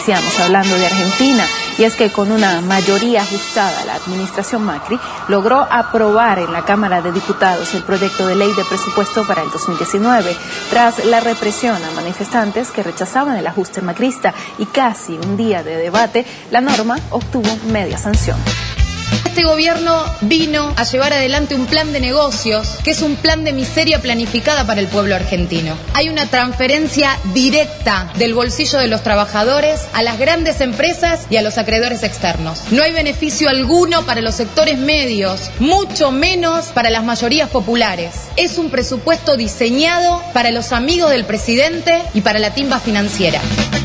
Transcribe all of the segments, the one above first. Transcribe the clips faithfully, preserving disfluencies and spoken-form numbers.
iniciamos hablando de Argentina, y es que con una mayoría ajustada la administración Macri logró aprobar en la Cámara de Diputados el proyecto de ley de presupuesto para el dos mil diecinueve, tras la represión a manifestantes que rechazaban el ajuste macrista y casi un día de debate, la norma obtuvo media sanción. Este gobierno vino a llevar adelante un plan de negocios que es un plan de miseria planificada para el pueblo argentino. Hay una transferencia directa del bolsillo de los trabajadores a las grandes empresas y a los acreedores externos. No hay beneficio alguno para los sectores medios, mucho menos para las mayorías populares. Es un presupuesto diseñado para los amigos del presidente y para la timba financiera.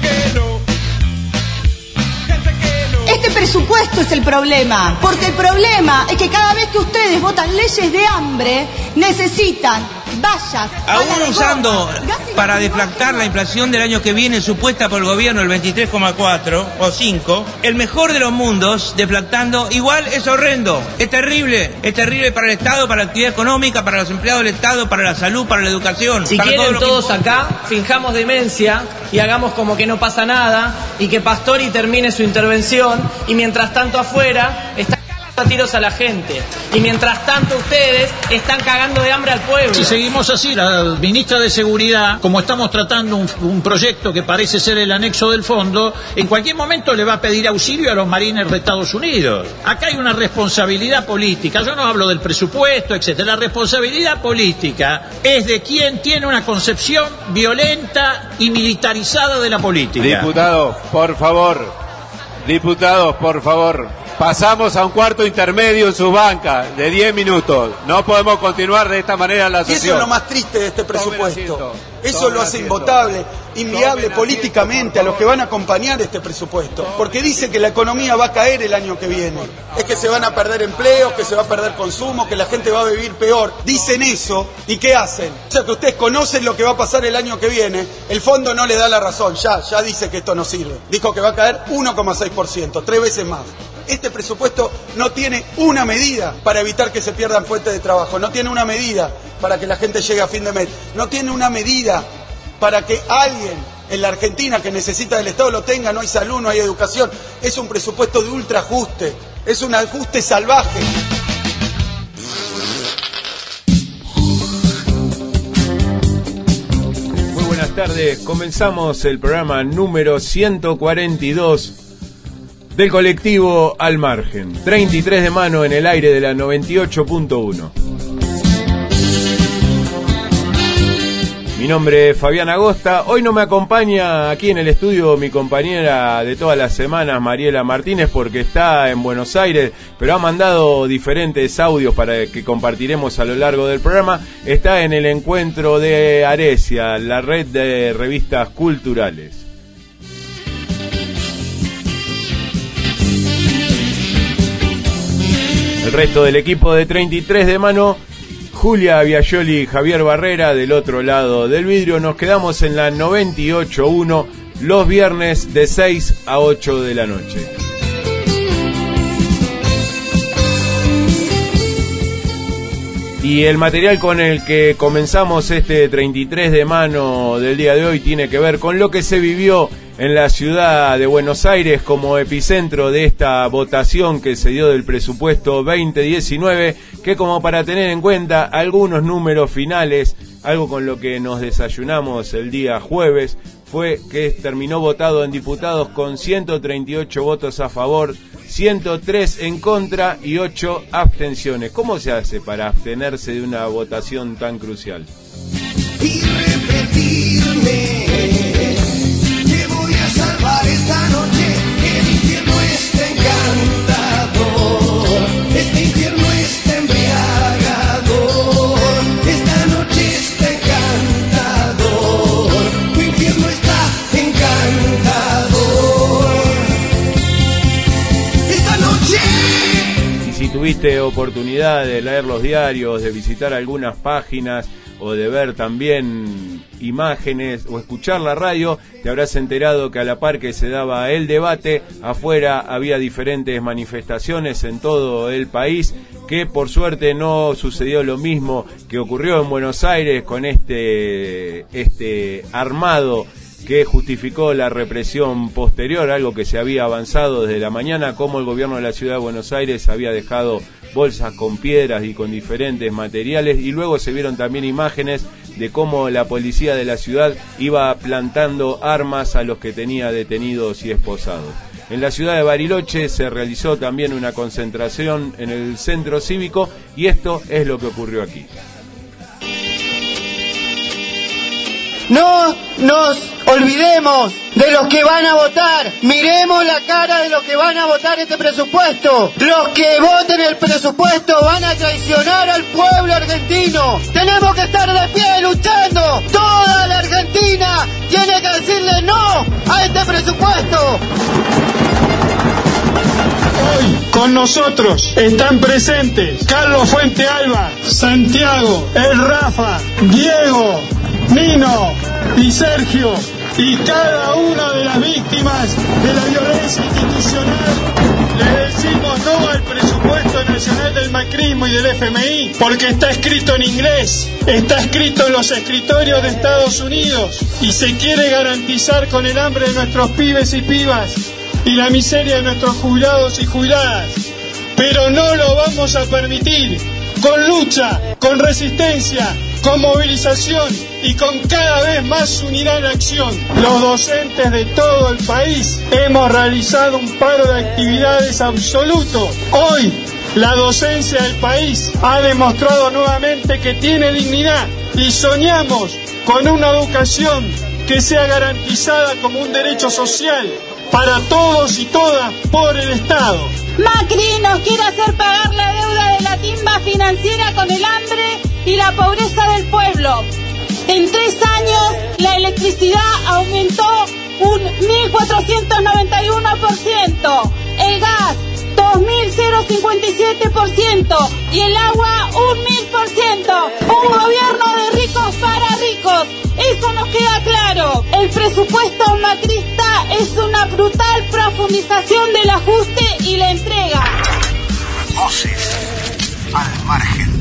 Este presupuesto es el problema, porque el problema es que cada vez que ustedes votan leyes de hambre, necesitan vallas. Aún usando para deflactar la inflación del año que viene supuesta por el gobierno el veintitrés coma cuatro o cinco, el mejor de los mundos deflactando igual es horrendo, es terrible, es terrible para el Estado, para la actividad económica, para los empleados del Estado, para la salud, para la educación. Si para quieren todo todos que... acá, finjamos demencia y hagamos como que no pasa nada y que Pastori termine su intervención y mientras tanto afuera está a tiros a la gente y mientras tanto ustedes están cagando de hambre al pueblo. Si seguimos así, la ministra de Seguridad, como estamos tratando un, un proyecto que parece ser el anexo del fondo, en cualquier momento le va a pedir auxilio a los marines de Estados Unidos. Acá hay una responsabilidad política, yo no hablo del presupuesto, etcétera. La responsabilidad política es de quien tiene una concepción violenta y militarizada de la política. Diputados, por favor, diputados, por favor. Pasamos a un cuarto intermedio en su banca de diez minutos. No podemos continuar de esta manera la sesión. Y eso es lo más triste de este presupuesto. Eso lo hace invotable, inviable políticamente a los que van a acompañar este presupuesto. Porque dice que la economía va a caer el año que viene. Es que se van a perder empleos, que se va a perder consumo, que la gente va a vivir peor. Dicen eso, ¿y qué hacen? O sea que ustedes conocen lo que va a pasar el año que viene. El fondo no le da la razón, ya, ya dice que esto no sirve. Dijo que va a caer uno coma seis por ciento, tres veces más. Este presupuesto no tiene una medida para evitar que se pierdan fuentes de trabajo, no tiene una medida para que la gente llegue a fin de mes, no tiene una medida para que alguien en la Argentina que necesita del Estado lo tenga, no hay salud, no hay educación. Es un presupuesto de ultraajuste, es un ajuste salvaje. Muy buenas tardes, comenzamos el programa número ciento cuarenta y dos del colectivo Al Margen, treinta y tres de mano en el aire de la noventa y ocho punto uno. Mi nombre es Fabián Agosta. Hoy no me acompaña aquí en el estudio mi compañera de todas las semanas, Mariela Martínez, porque está en Buenos Aires, pero ha mandado diferentes audios para que compartiremos a lo largo del programa. Está en el encuentro de Aresia, la red de revistas culturales. El resto del equipo de treinta y tres de mano, Julia Biagioli y Javier Barrera del otro lado del vidrio. Nos quedamos en la noventa y ocho punto uno los viernes de seis a ocho de la noche. Y el material con el que comenzamos este treinta y tres de mano del día de hoy tiene que ver con lo que se vivió en la ciudad de Buenos Aires como epicentro de esta votación que se dio del presupuesto veinte diecinueve, que como para tener en cuenta algunos números finales, algo con lo que nos desayunamos el día jueves, fue que terminó votado en diputados con ciento treinta y ocho votos a favor, ciento tres en contra y ocho abstenciones. ¿Cómo se hace para abstenerse de una votación tan crucial? Y repetirme, te voy a salvar esta noche, el infierno está encantador, este infierno está embriagador, esta noche está encantador, tu infierno está encantador, esta noche. Y si tuviste oportunidad de leer los diarios, de visitar algunas páginas o de ver también imágenes o escuchar la radio, te habrás enterado que a la par que se daba el debate, afuera había diferentes manifestaciones en todo el país, que por suerte no sucedió lo mismo que ocurrió en Buenos Aires con este, este armado que justificó la represión posterior, algo que se había avanzado desde la mañana, como el gobierno de la Ciudad de Buenos Aires había dejado bolsas con piedras y con diferentes materiales, y luego se vieron también imágenes de cómo la policía de la ciudad iba plantando armas a los que tenía detenidos y esposados. En la ciudad de Bariloche se realizó también una concentración en el centro cívico, y esto es lo que ocurrió aquí. No nos olvidemos de los que van a votar. Miremos la cara de los que van a votar este presupuesto. Los que voten el presupuesto van a traicionar al pueblo argentino. Tenemos que estar de pie luchando. Toda la Argentina tiene que decirle no a este presupuesto. Hoy con nosotros están presentes Carlos Fuente Alba, Santiago, el Rafa, Diego, Nino y Sergio, y cada una de las víctimas de la violencia institucional. Le decimos no al presupuesto nacional del macrismo y del F M I porque está escrito en inglés, está escrito en los escritorios de Estados Unidos y se quiere garantizar con el hambre de nuestros pibes y pibas y la miseria de nuestros jubilados y jubiladas. Pero no lo vamos a permitir. Con lucha, con resistencia, con movilización y con cada vez más unidad en acción, los docentes de todo el país hemos realizado un paro de actividades absoluto. Hoy, la docencia del país ha demostrado nuevamente que tiene dignidad y soñamos con una educación que sea garantizada como un derecho social para todos y todas por el Estado. Macri nos quiere hacer pagar la deuda de la timba financiera con el hambre y la pobreza del pueblo. En tres años la electricidad aumentó un mil cuatrocientos noventa y uno por ciento, el gas dos mil cincuenta y siete por ciento y el agua un mil por ciento. Un gobierno de ricos para ricos. Eso nos queda claro. El presupuesto macrista es una brutal profundización del ajuste y la entrega. Voces al margen.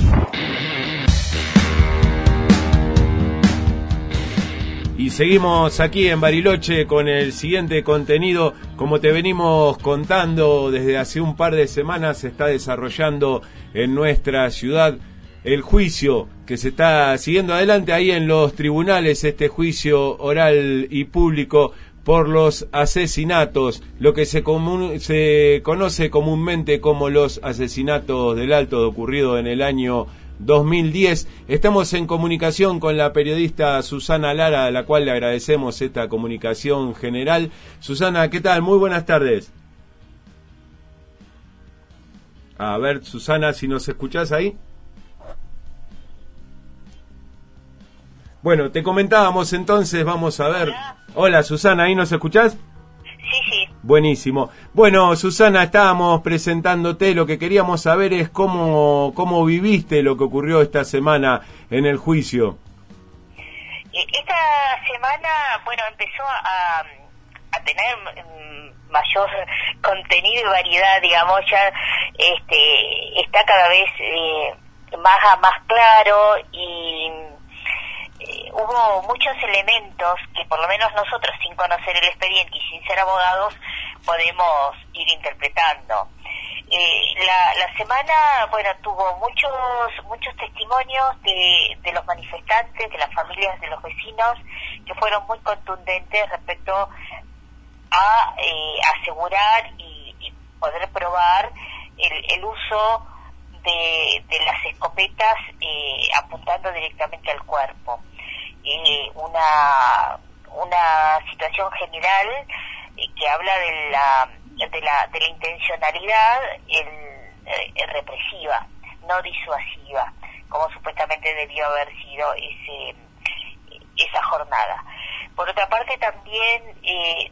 Y seguimos aquí en Bariloche con el siguiente contenido. Como te venimos contando desde hace un par de semanas, se está desarrollando en nuestra ciudad el juicio que se está siguiendo adelante ahí en los tribunales, este juicio oral y público por los asesinatos, lo que se, comun, se conoce comúnmente como los asesinatos del Alto, ocurrido en el año dos mil diez. Estamos en comunicación con la periodista Susana Lara, a la cual le agradecemos esta comunicación general. Susana, ¿qué tal? Muy buenas tardes. A ver, Susana, si nos escuchás ahí. Bueno, te comentábamos entonces, vamos a ver. Hola, Susana, ¿ahí nos escuchás? Sí, sí. Buenísimo. Bueno, Susana, estábamos presentándote, lo que queríamos saber es cómo, cómo viviste lo que ocurrió esta semana en el juicio. Esta semana, bueno, empezó a, a tener mayor contenido y variedad, digamos, ya este, está cada vez eh, más, más claro y... Eh, hubo muchos elementos que por lo menos nosotros, sin conocer el expediente y sin ser abogados, podemos ir interpretando. Eh, la, la semana, bueno, tuvo muchos muchos testimonios de, de los manifestantes, de las familias, de los vecinos, que fueron muy contundentes respecto a eh, asegurar y, y poder probar el, el uso de, de las escopetas eh, apuntando directamente al cuerpo. Eh, una una situación general eh, que habla de la de la de la intencionalidad el, eh, represiva, no disuasiva, como supuestamente debió haber sido ese esa jornada. Por otra parte, también eh,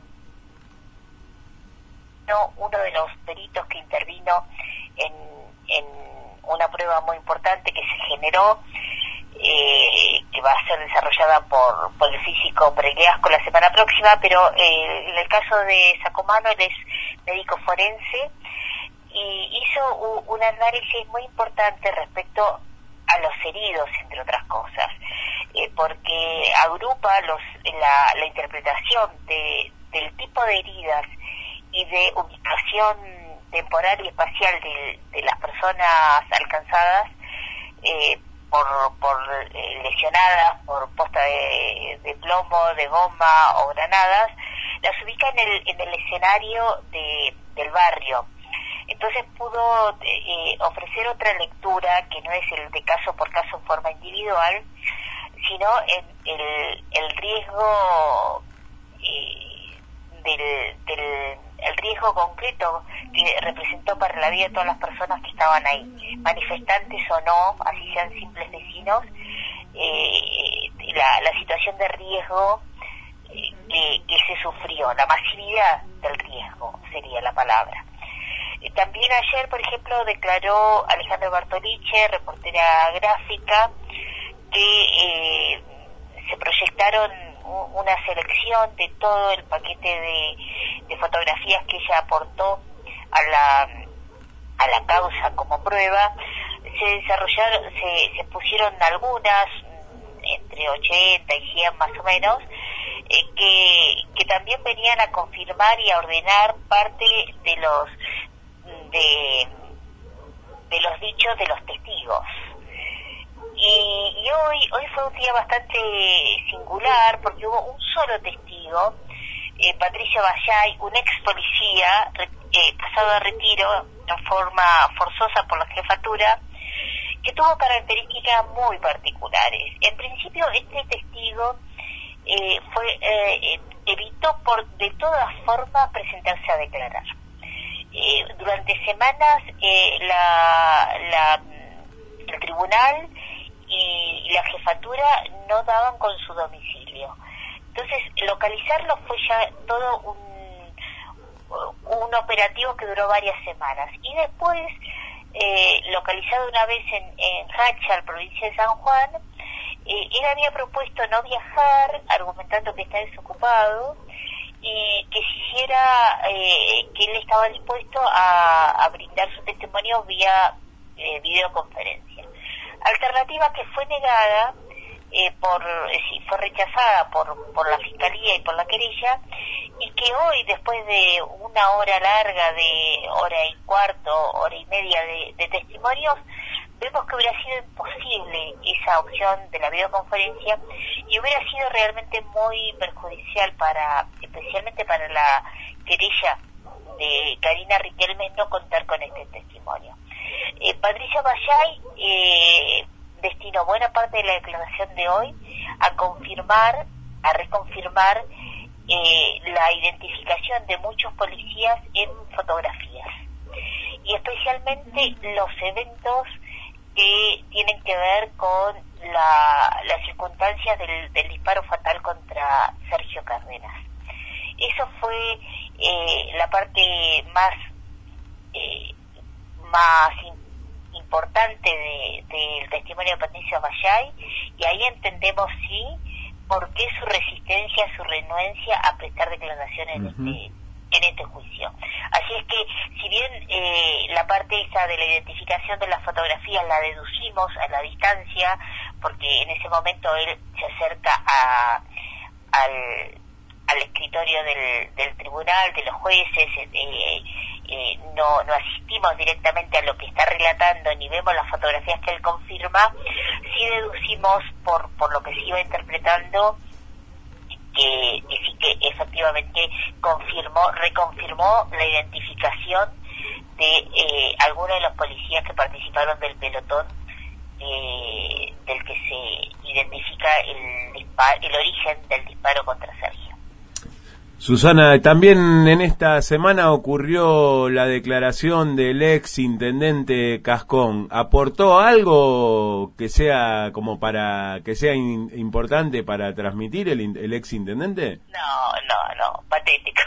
no, uno de los peritos que intervino en, en una prueba muy importante que se generó, Eh, que va a ser desarrollada por, por el físico Pregliasco la semana próxima, pero eh, en el caso de Sacomano, él es médico forense y hizo u, un análisis muy importante respecto a los heridos, entre otras cosas, eh, porque agrupa los la, la interpretación de, del tipo de heridas y de ubicación temporal y espacial de, de las personas alcanzadas eh, por, por eh, lesionadas por posta de, de plomo, de goma o granadas, las ubica en el, en el escenario de, del barrio. Entonces pudo eh, ofrecer otra lectura que no es el de caso por caso en forma individual, sino en el, el riesgo eh, del, del el riesgo concreto que representó para la vida de todas las personas que estaban ahí, manifestantes o no, así sean simples vecinos, eh, la, la situación de riesgo eh, que, que se sufrió, la masividad del riesgo sería la palabra. Eh, también ayer, por ejemplo, declaró Alejandra Bartoliche, reportera gráfica, que eh, se proyectaron una selección de todo el paquete de, de fotografías que ella aportó a la a la causa como prueba. Se desarrollaron, se, se pusieron algunas, entre ochenta y cien más o menos, eh, que, que también venían a confirmar y a ordenar parte de los de, de los dichos de los testigos. Y, y hoy hoy fue un día bastante singular porque hubo un solo testigo, eh, Patricio Bayay, un ex policía eh, pasado a retiro en forma forzosa por la jefatura, que tuvo características muy particulares. En principio, este testigo eh, fue eh, evitó por de todas formas presentarse a declarar. Eh, durante semanas eh, la, la el tribunal y la jefatura no daban con su domicilio. Entonces, localizarlo fue ya todo un, un operativo que duró varias semanas. Y después, eh, localizado una vez en, en Hachal, provincia de San Juan, eh, él había propuesto no viajar, argumentando que está desocupado, y que se hiciera, eh, que él estaba dispuesto a, a brindar su testimonio vía eh, videoconferencia. Alternativa que fue negada, eh, por eh, sí, fue rechazada por, por la Fiscalía y por la querella, y que hoy, después de una hora larga, de hora y cuarto, hora y media de, de testimonios, vemos que hubiera sido imposible esa opción de la videoconferencia y hubiera sido realmente muy perjudicial para, especialmente para la querella de Karina Riquelme, no contar con este testimonio. Eh, Patricio Bayay eh, destinó buena parte de la declaración de hoy a confirmar, a reconfirmar eh, la identificación de muchos policías en fotografías, y especialmente los eventos que tienen que ver con la, las circunstancias del, del disparo fatal contra Sergio Cárdenas. Eso fue eh, la parte más eh, más in, importante de, del testimonio de Patricio Bayay, y ahí entendemos sí por qué su resistencia, su renuencia a prestar declaraciones en uh-huh. este en este juicio. Así es que, si bien eh, la parte esa de la identificación de las fotografías la deducimos a la distancia, porque en ese momento él se acerca a al, al escritorio del, del tribunal, de los jueces, eh, eh, no, no asistimos directamente a lo que está relatando ni vemos las fotografías que él confirma, sí deducimos por, por lo que se iba interpretando que, que sí que efectivamente confirmó, reconfirmó la identificación de eh, algunos de los policías que participaron del pelotón eh, del que se identifica el disparo, el origen del disparo contra Sergio. Susana, también en esta semana ocurrió la declaración del ex intendente Cascón. ¿Aportó algo que sea como para que sea in, importante para transmitir el, el ex intendente? No, no, no, patético,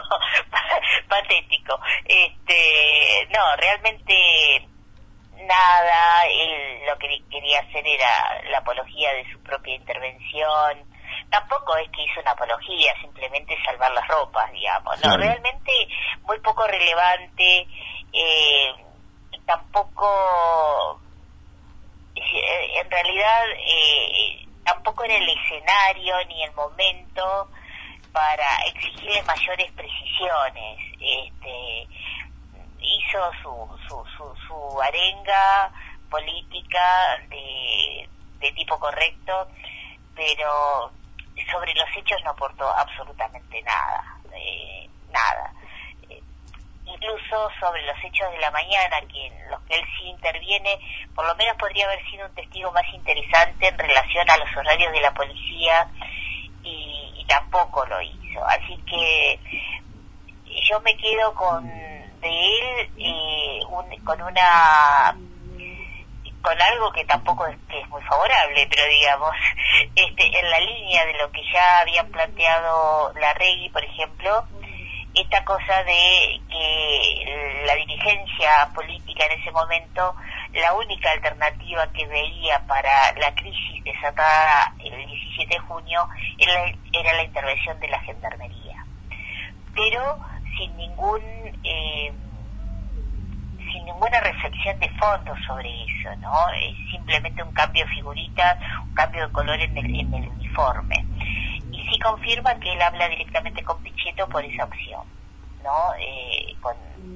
patético. Este, no, realmente nada. Él lo que quería hacer era la apología de su propia intervención. Tampoco es que hizo una apología, simplemente salvar las ropas, digamos. No, claro. Realmente muy poco relevante. Eh, tampoco decir, en realidad eh, tampoco era el escenario ni el momento para exigirle mayores precisiones. Este, hizo su, su, su, su arenga política de, de tipo correcto, pero sobre los hechos no aportó absolutamente nada, eh, nada. Eh, incluso sobre los hechos de la mañana, que en los que él sí interviene, por lo menos podría haber sido un testigo más interesante en relación a los horarios de la policía, y, y tampoco lo hizo. Así que yo me quedo con de él eh, un, con una con algo que tampoco es, que es muy favorable, pero digamos, este, en la línea de lo que ya habían planteado Larregui, por ejemplo, esta cosa de que la dirigencia política en ese momento, la única alternativa que veía para la crisis desatada el diecisiete de junio era, era la intervención de la gendarmería, pero sin ningún eh, sin ninguna reflexión de fondo sobre eso, ¿no? Es simplemente un cambio de figuritas, un cambio de color en el, en el uniforme. Y sí confirma que él habla directamente con Pichetto por esa opción, ¿no? Eh, con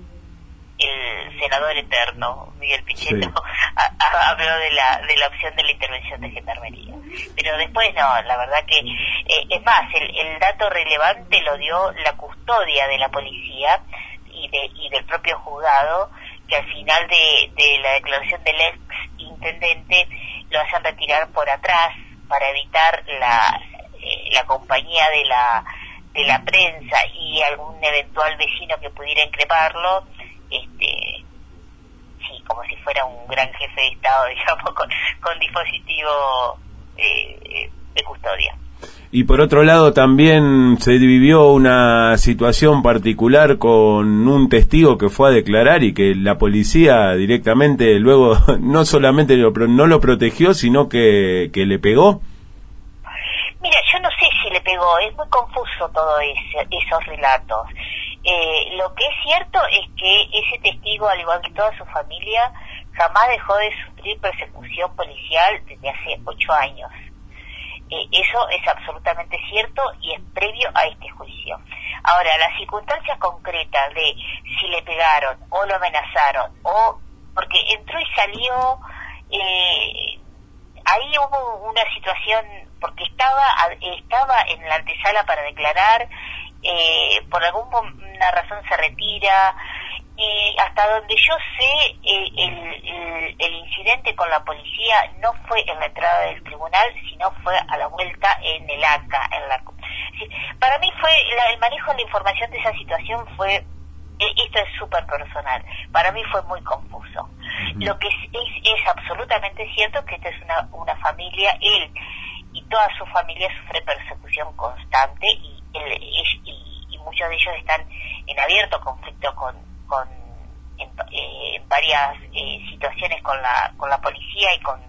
el senador eterno, Miguel Pichetto, sí. a, a, habló de la, de la opción de la intervención de gendarmería. Pero después no, la verdad que, eh, es más, el, el dato relevante lo dio la custodia de la policía y, de, y del propio juzgado, que al final de, de la declaración del ex intendente lo hacen retirar por atrás para evitar la, eh, la compañía de la de la prensa y algún eventual vecino que pudiera increparlo, este, sí, como si fuera un gran jefe de Estado, digamos, con, con dispositivo eh, de custodia. Y por otro lado también se vivió una situación particular con un testigo que fue a declarar y que la policía directamente luego no solamente lo, no lo protegió, sino que, que le pegó. Mira, yo no sé si le pegó, es muy confuso todo ese, esos relatos. Eh, lo que es cierto es que ese testigo, al igual que toda su familia, jamás dejó de sufrir persecución policial desde hace ocho años. Eh, eso es absolutamente cierto y es previo a este juicio. Ahora, las circunstancias concretas de si le pegaron o lo amenazaron, o porque entró y salió, eh, ahí hubo una situación, porque estaba estaba en la antesala para declarar, eh, por alguna razón se retira, y hasta donde yo sé, eh, el, el, el incidente con la policía no fue en la entrada del tribunal, sino fue a la vuelta en el A C A. En la, sí, para mí fue la, el manejo de la información de esa situación fue, eh, esto es súper personal, para mí fue muy confuso. Uh-huh. Lo que es, es, es absolutamente cierto que esta es una, una familia, él y toda su familia sufre persecución constante y, él, y, y muchos de ellos están en abierto conflicto con con en, eh, varias eh, situaciones con la con la policía y con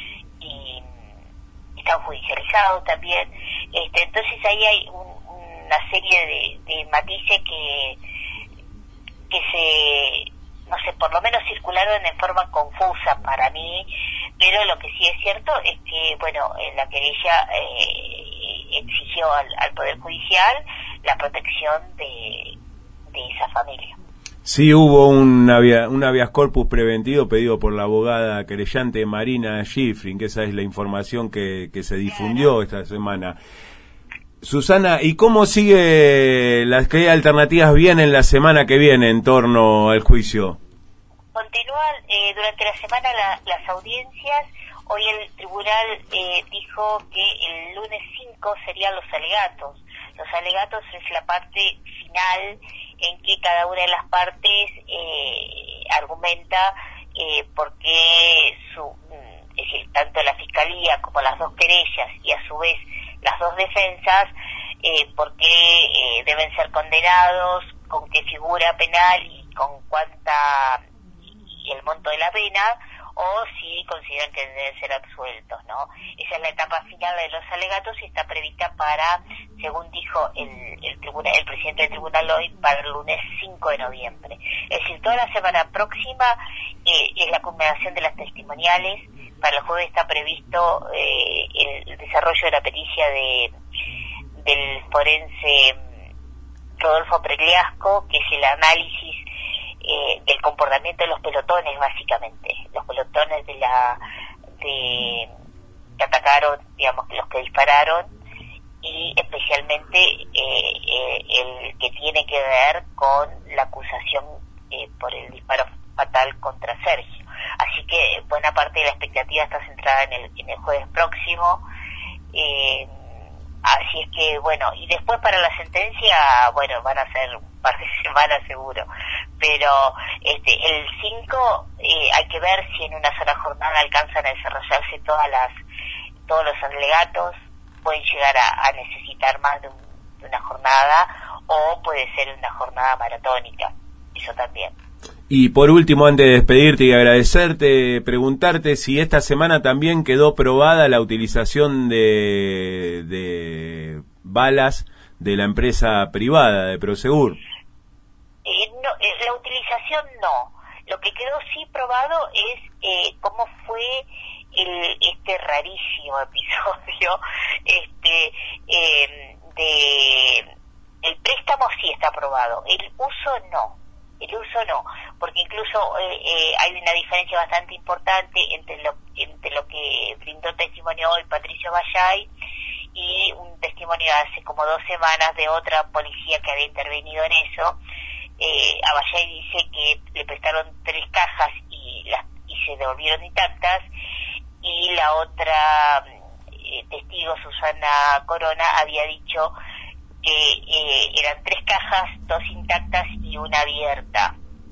y, y están judicializados también, este, entonces ahí hay un, una serie de, de matices que que se no sé, por lo menos circularon en forma confusa para mí, pero lo que sí es cierto es que, bueno, la querella eh, exigió al, al Poder Judicial la protección de, de esa familia. Sí, hubo un, havia, un habeas corpus preventivo pedido por la abogada querellante Marina Schifrin, que esa es la información que, que se difundió esta semana. Susana, ¿y cómo sigue, las qué alternativas vienen la semana que viene en torno al juicio? Continúan eh, durante la semana la, las audiencias. Hoy el tribunal eh, dijo que el lunes cinco serían los alegatos. Los alegatos es la parte final en que cada una de las partes eh, argumenta eh, por qué su, es decir, tanto la fiscalía como las dos querellas y a su vez las dos defensas, eh, por qué eh, deben ser condenados, con qué figura penal y con cuánta y el monto de la pena, o si consideran que deben ser absueltos, ¿no? Esa es la etapa final de los alegatos y está prevista para, según dijo el, el tribunal, el presidente del tribunal hoy, para el lunes cinco de noviembre. Es decir, toda la semana próxima eh, es la culminación de las testimoniales, para el jueves está previsto eh, el desarrollo de la pericia de del forense Rodolfo Pregliasco, que es el análisis eh, del comportamiento de los pelotones, básicamente, los pelotones de la de que atacaron, digamos, los que dispararon, y especialmente eh, eh, el que tiene que ver con la acusación eh, por el disparo fatal contra Sergio. Así que buena parte de la expectativa está centrada en el, en el jueves próximo. Eh, así es que, bueno, y después para la sentencia, bueno, van a ser un par de semanas seguro. Pero este el cinco eh, hay que ver si en una sola jornada alcanzan a desarrollarse todas las todos los alegatos. Pueden llegar a, a necesitar más de, un, de una jornada, o puede ser una jornada maratónica, eso también. Y por último, antes de despedirte y agradecerte, preguntarte si esta semana también quedó probada la utilización de, de balas de la empresa privada de Prosegur. Eh, no, eh, la utilización no. Lo que quedó sí probado es eh, cómo fue el, este rarísimo episodio este eh, de el préstamo. Sí está aprobado, el uso no, el uso no, porque incluso eh, eh, hay una diferencia bastante importante entre lo entre lo que brindó testimonio hoy Patricio Vallay y un testimonio de hace como dos semanas de otra policía que había intervenido en eso. Eh, a Vallay dice que le prestaron tres cajas y las y se devolvieron intactas, y la otra eh, testigo, Susana Corona, había dicho que eh, eran tres cajas, dos intactas y una abierta.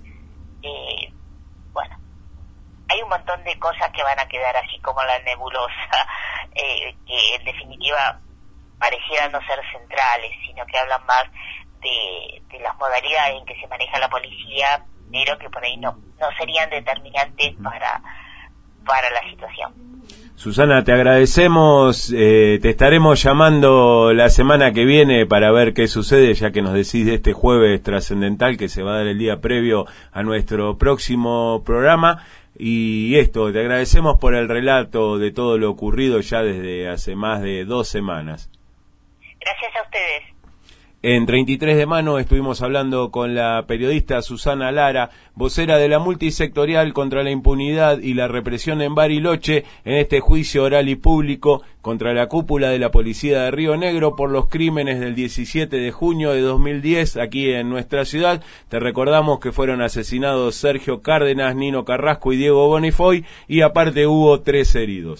Eh, bueno, hay un montón de cosas que van a quedar así como la nebulosa, eh, que en definitiva parecieran no ser centrales, sino que hablan más de, de las modalidades en que se maneja la policía, pero que por ahí no, no serían determinantes para, para la situación. Susana, te agradecemos, eh, te estaremos llamando la semana que viene para ver qué sucede, ya que nos decís de este jueves trascendental que se va a dar el día previo a nuestro próximo programa. Y esto, te agradecemos por el relato de todo lo ocurrido ya desde hace más de dos semanas. Gracias a ustedes. En treinta y tres de mano estuvimos hablando con la periodista Susana Lara, vocera de la multisectorial contra la impunidad y la represión en Bariloche, en este juicio oral y público contra la cúpula de la policía de Río Negro por los crímenes del diecisiete de junio de dos mil diez aquí en nuestra ciudad. Te recordamos que fueron asesinados Sergio Cárdenas, Nino Carrasco y Diego Bonifoy, y aparte hubo tres heridos.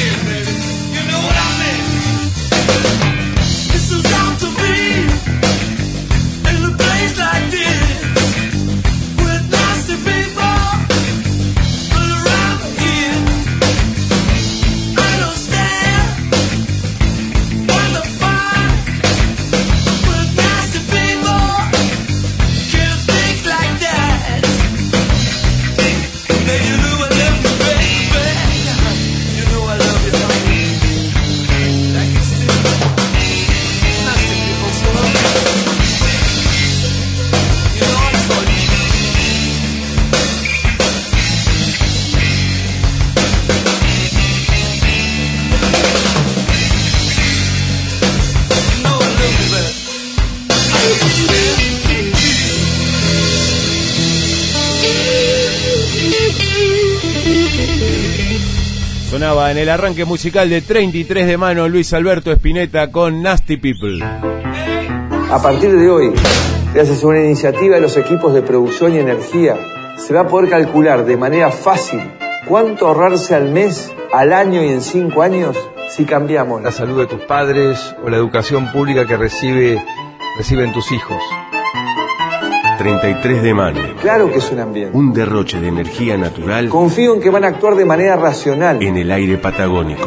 Sonaba en el arranque musical de treinta y tres de mano Luis Alberto Spinetta con Nasty People. A partir de hoy, gracias a una iniciativa de los equipos de producción y energía, se va a poder calcular de manera fácil cuánto ahorrarse al mes, al año y en cinco años si cambiamos la salud de tus padres o la educación pública que recibe, reciben tus hijos. treinta y tres de mano. Claro que es un ambiente. Un derroche de energía natural. Confío en que van a actuar de manera racional. En el aire patagónico.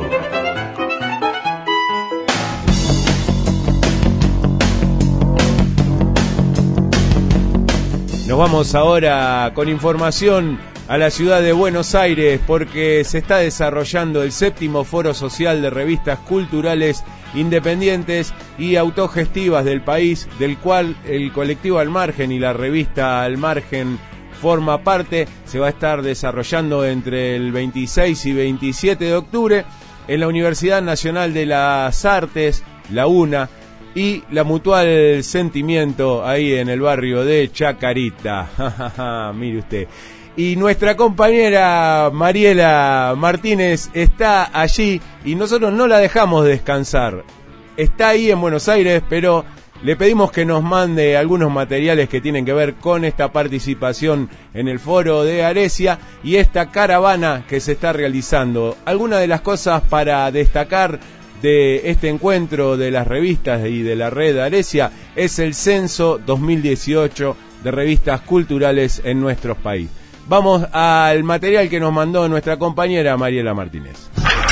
Nos vamos ahora con información a la ciudad de Buenos Aires porque se está desarrollando el séptimo Foro Social de Revistas Culturales Independientes y Autogestivas del país, del cual el colectivo Al Margen y la revista Al Margen forma parte. Se va a estar desarrollando entre el veintiséis y veintisiete de octubre en la Universidad Nacional de las Artes, la UNA, y la Mutual Sentimiento, ahí en el barrio de Chacarita. Mire usted. Y nuestra compañera Mariela Martínez está allí y nosotros no la dejamos descansar. Está ahí en Buenos Aires, pero le pedimos que nos mande algunos materiales que tienen que ver con esta participación en el foro de Aresia y esta caravana que se está realizando. Algunas de las cosas para destacar de este encuentro de las revistas y de la red Aresia es el censo dos mil dieciocho de revistas culturales en nuestro país. Vamos al material que nos mandó nuestra compañera Mariela Martínez.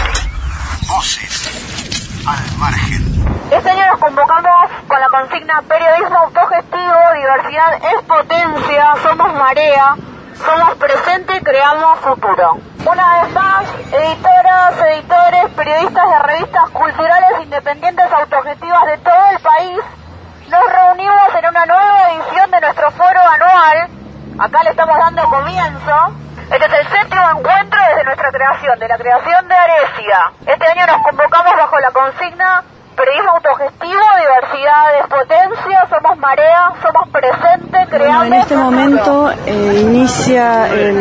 Voces al margen. Este año nos convocamos con la consigna Periodismo autogestivo, diversidad es potencia, somos marea, somos presente, creamos futuro. Una vez más, editoras, editores, periodistas de revistas culturales independientes autogestivas de todo el país, nos reunimos en una nueva edición de nuestro foro anual. Acá le estamos dando comienzo. Este es el séptimo encuentro desde nuestra creación, de la creación de Aresia. Este año nos convocamos bajo la consigna Periodismo autogestivo, diversidad es potencia, somos marea, somos presente, creamos. Bueno, en este momento eh, inicia el,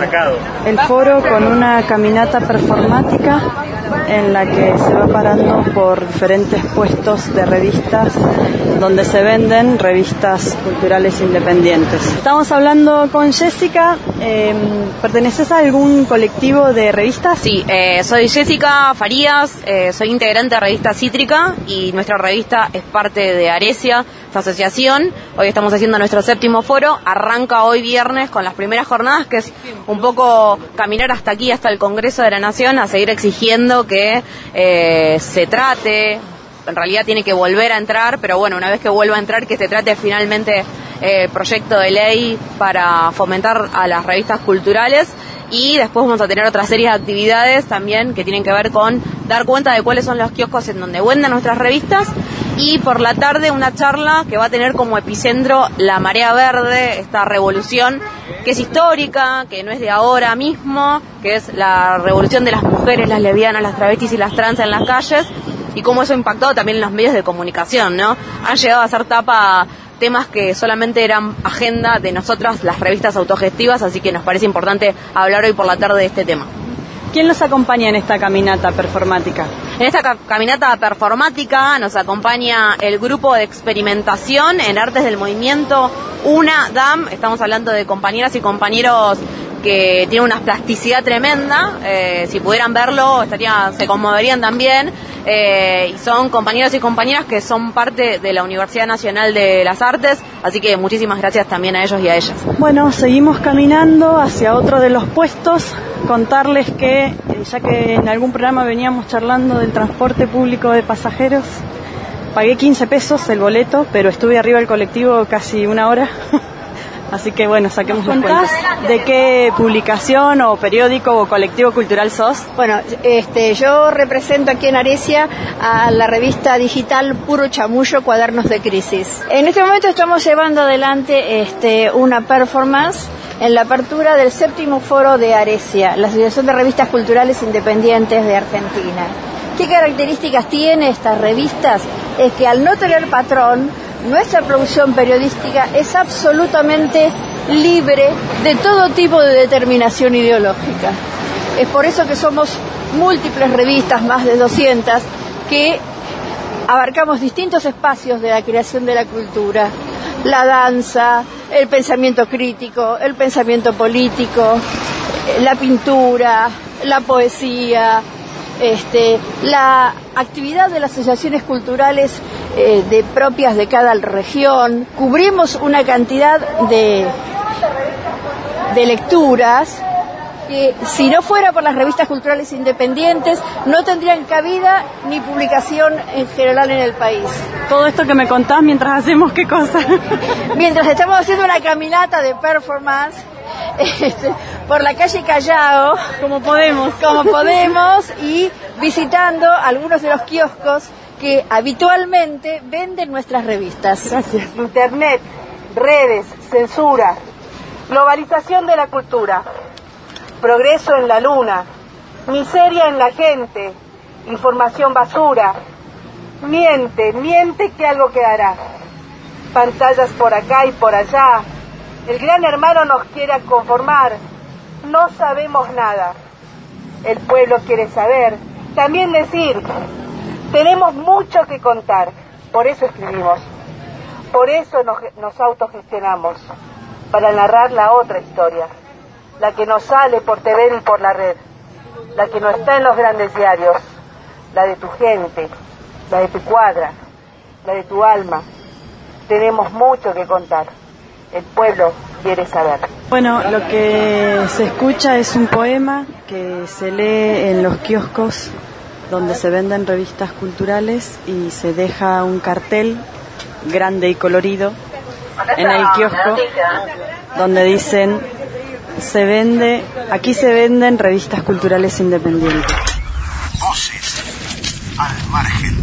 el foro con una caminata performática en la que se va parando por diferentes puestos de revistas donde se venden revistas culturales independientes. Estamos hablando con Jessica. Eh, ¿Perteneces a algún colectivo de revistas? Sí, eh, soy Jessica Farías, eh, soy integrante de Revista Cítrica y nuestra revista es parte de Aresia, esta asociación. Hoy estamos haciendo nuestro séptimo foro, arranca hoy viernes con las primeras jornadas, que es un poco caminar hasta aquí, hasta el Congreso de la Nación, a seguir exigiendo que eh, se trate, en realidad tiene que volver a entrar, pero bueno, una vez que vuelva a entrar, que se trate finalmente el eh, proyecto de ley para fomentar a las revistas culturales. Y después vamos a tener otra serie de actividades también que tienen que ver con dar cuenta de cuáles son los kioscos en donde venden nuestras revistas. Y por la tarde una charla que va a tener como epicentro la Marea Verde, esta revolución que es histórica, que no es de ahora mismo, que es la revolución de las mujeres, las lesbianas, las travestis y las trans en las calles, y cómo eso ha impactado también en los medios de comunicación, ¿no? Han llegado a ser tapa temas que solamente eran agenda de nosotras, las revistas autogestivas, así que nos parece importante hablar hoy por la tarde de este tema. ¿Quién los acompaña en esta caminata performática? En esta ca- caminata performática nos acompaña el grupo de experimentación en artes del movimiento UNA D A M. Estamos hablando de compañeras y compañeros que tiene una plasticidad tremenda. Eh, si pudieran verlo, estaría, se conmoverían también. Eh, y son compañeros y compañeras que son parte de la Universidad Nacional de las Artes, así que muchísimas gracias también a ellos y a ellas. Bueno, seguimos caminando hacia otro de los puestos. Contarles que, eh, ya que en algún programa veníamos charlando del transporte público de pasajeros, pagué quince pesos el boleto, pero estuve arriba del colectivo casi una hora. Así que bueno, saquemos las cuentas. ¿De qué publicación o periódico o colectivo cultural sos? Bueno, este, yo represento aquí en Arecia a la revista digital Puro Chamullo, Cuadernos de Crisis. En este momento estamos llevando adelante este, una performance en la apertura del séptimo foro de Arecia, la Asociación de Revistas Culturales Independientes de Argentina. ¿Qué características tiene estas revistas? Es que al no tener patrón, nuestra producción periodística es absolutamente libre de todo tipo de determinación ideológica. Es por eso que somos múltiples revistas, más de doscientas, que abarcamos distintos espacios de la creación de la cultura, la danza, el pensamiento crítico, el pensamiento político, la pintura, la poesía, Este, la actividad de las asociaciones culturales eh, de propias de cada región. Cubrimos una cantidad de, de lecturas que, si no fuera por las revistas culturales independientes, no tendrían cabida ni publicación en general en el país. Todo esto que me contás mientras hacemos qué cosa. Mientras estamos haciendo una caminata de performance Este, por la calle Callao, como podemos, como podemos, y visitando algunos de los kioscos que habitualmente venden nuestras revistas. Gracias. Internet, redes, censura, globalización de la cultura, progreso en la luna, miseria en la gente, información basura, miente, miente que algo quedará, pantallas por acá y por allá. El gran hermano nos quiere conformar, no sabemos nada. El pueblo quiere saber, también decir, tenemos mucho que contar, por eso escribimos, por eso nos, nos autogestionamos, para narrar la otra historia, la que nos sale por T V y por la red, la que no está en los grandes diarios, la de tu gente, la de tu cuadra, la de tu alma. Tenemos mucho que contar. El pueblo quiere saber. Bueno, lo que se escucha es un poema que se lee en los kioscos donde se venden revistas culturales y se deja un cartel grande y colorido en el kiosco donde dicen: se vende, aquí se venden revistas culturales independientes. Voces al margen.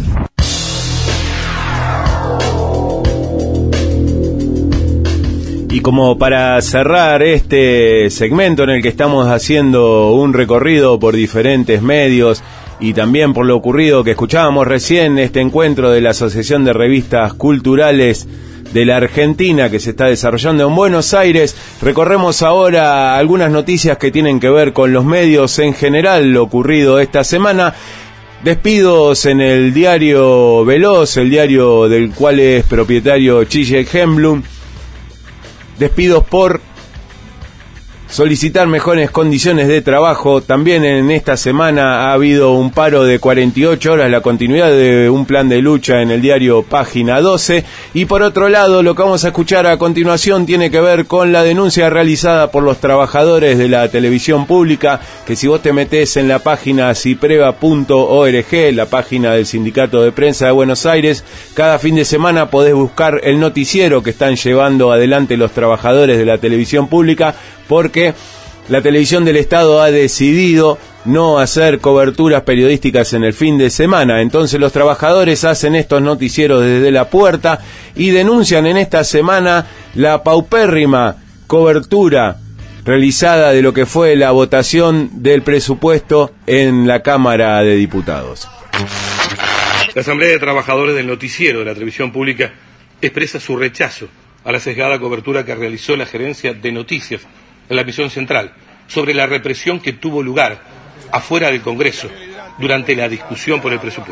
Y como para cerrar este segmento en el que estamos haciendo un recorrido por diferentes medios y también por lo ocurrido que escuchábamos recién, este encuentro de la Asociación de Revistas Culturales de la Argentina que se está desarrollando en Buenos Aires, recorremos ahora algunas noticias que tienen que ver con los medios en general, lo ocurrido esta semana. Despidos en el diario Veloz, el diario del cual es propietario Chille Hemblum. Despidos por solicitar mejores condiciones de trabajo. También en esta semana ha habido un paro de cuarenta y ocho horas, la continuidad de un plan de lucha en el diario Página doce. Y por otro lado, lo que vamos a escuchar a continuación tiene que ver con la denuncia realizada por los trabajadores de la televisión pública, que si vos te metés en la página cipreva punto org, la página del Sindicato de Prensa de Buenos Aires, cada fin de semana podés buscar el noticiero que están llevando adelante los trabajadores de la televisión pública, porque la televisión del Estado ha decidido no hacer coberturas periodísticas en el fin de semana. Entonces los trabajadores hacen estos noticieros desde la puerta y denuncian en esta semana la paupérrima cobertura realizada de lo que fue la votación del presupuesto en la Cámara de Diputados. La Asamblea de Trabajadores del Noticiero de la Televisión Pública expresa su rechazo a la sesgada cobertura que realizó la Gerencia de Noticias en la Misión Central sobre la represión que tuvo lugar afuera del Congreso durante la discusión por el presupuesto.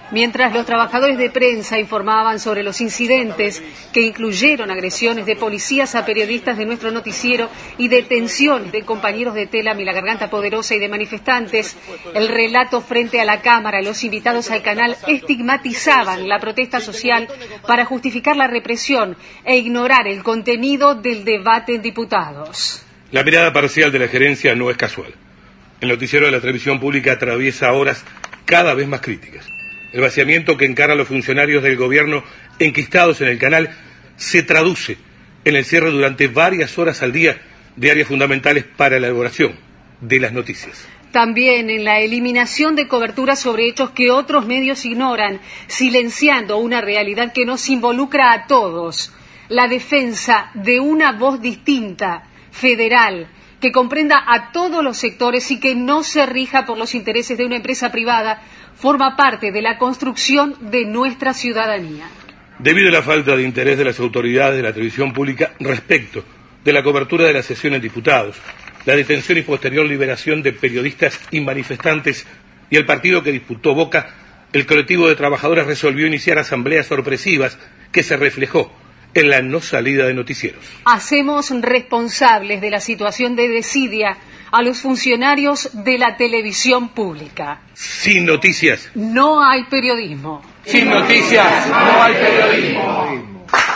Mientras los trabajadores de prensa informaban sobre los incidentes que incluyeron agresiones de policías a periodistas de nuestro noticiero y detenciones de compañeros de Telam y La Garganta Poderosa y de manifestantes, el relato frente a la Cámara, los invitados al canal estigmatizaban la protesta social para justificar la represión e ignorar el contenido del debate en diputados. La mirada parcial de la gerencia no es casual. El noticiero de la televisión pública atraviesa horas cada vez más críticas. El vaciamiento que encaran los funcionarios del gobierno enquistados en el canal se traduce en el cierre durante varias horas al día de áreas fundamentales para la elaboración de las noticias. También en la eliminación de coberturas sobre hechos que otros medios ignoran, silenciando una realidad que nos involucra a todos. La defensa de una voz distinta, federal, que comprenda a todos los sectores y que no se rija por los intereses de una empresa privada, forma parte de la construcción de nuestra ciudadanía. Debido a la falta de interés de las autoridades de la televisión pública respecto de la cobertura de la sesión en diputados, la detención y posterior liberación de periodistas y manifestantes y el partido que disputó Boca, el colectivo de trabajadores resolvió iniciar asambleas sorpresivas que se reflejó en la no salida de noticieros. Hacemos responsables de la situación de desidia a los funcionarios de la televisión pública. Sin noticias no hay periodismo. Sin noticias no hay periodismo.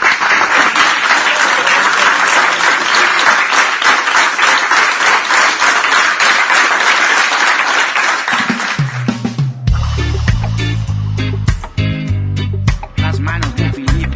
Las manos de Filippi.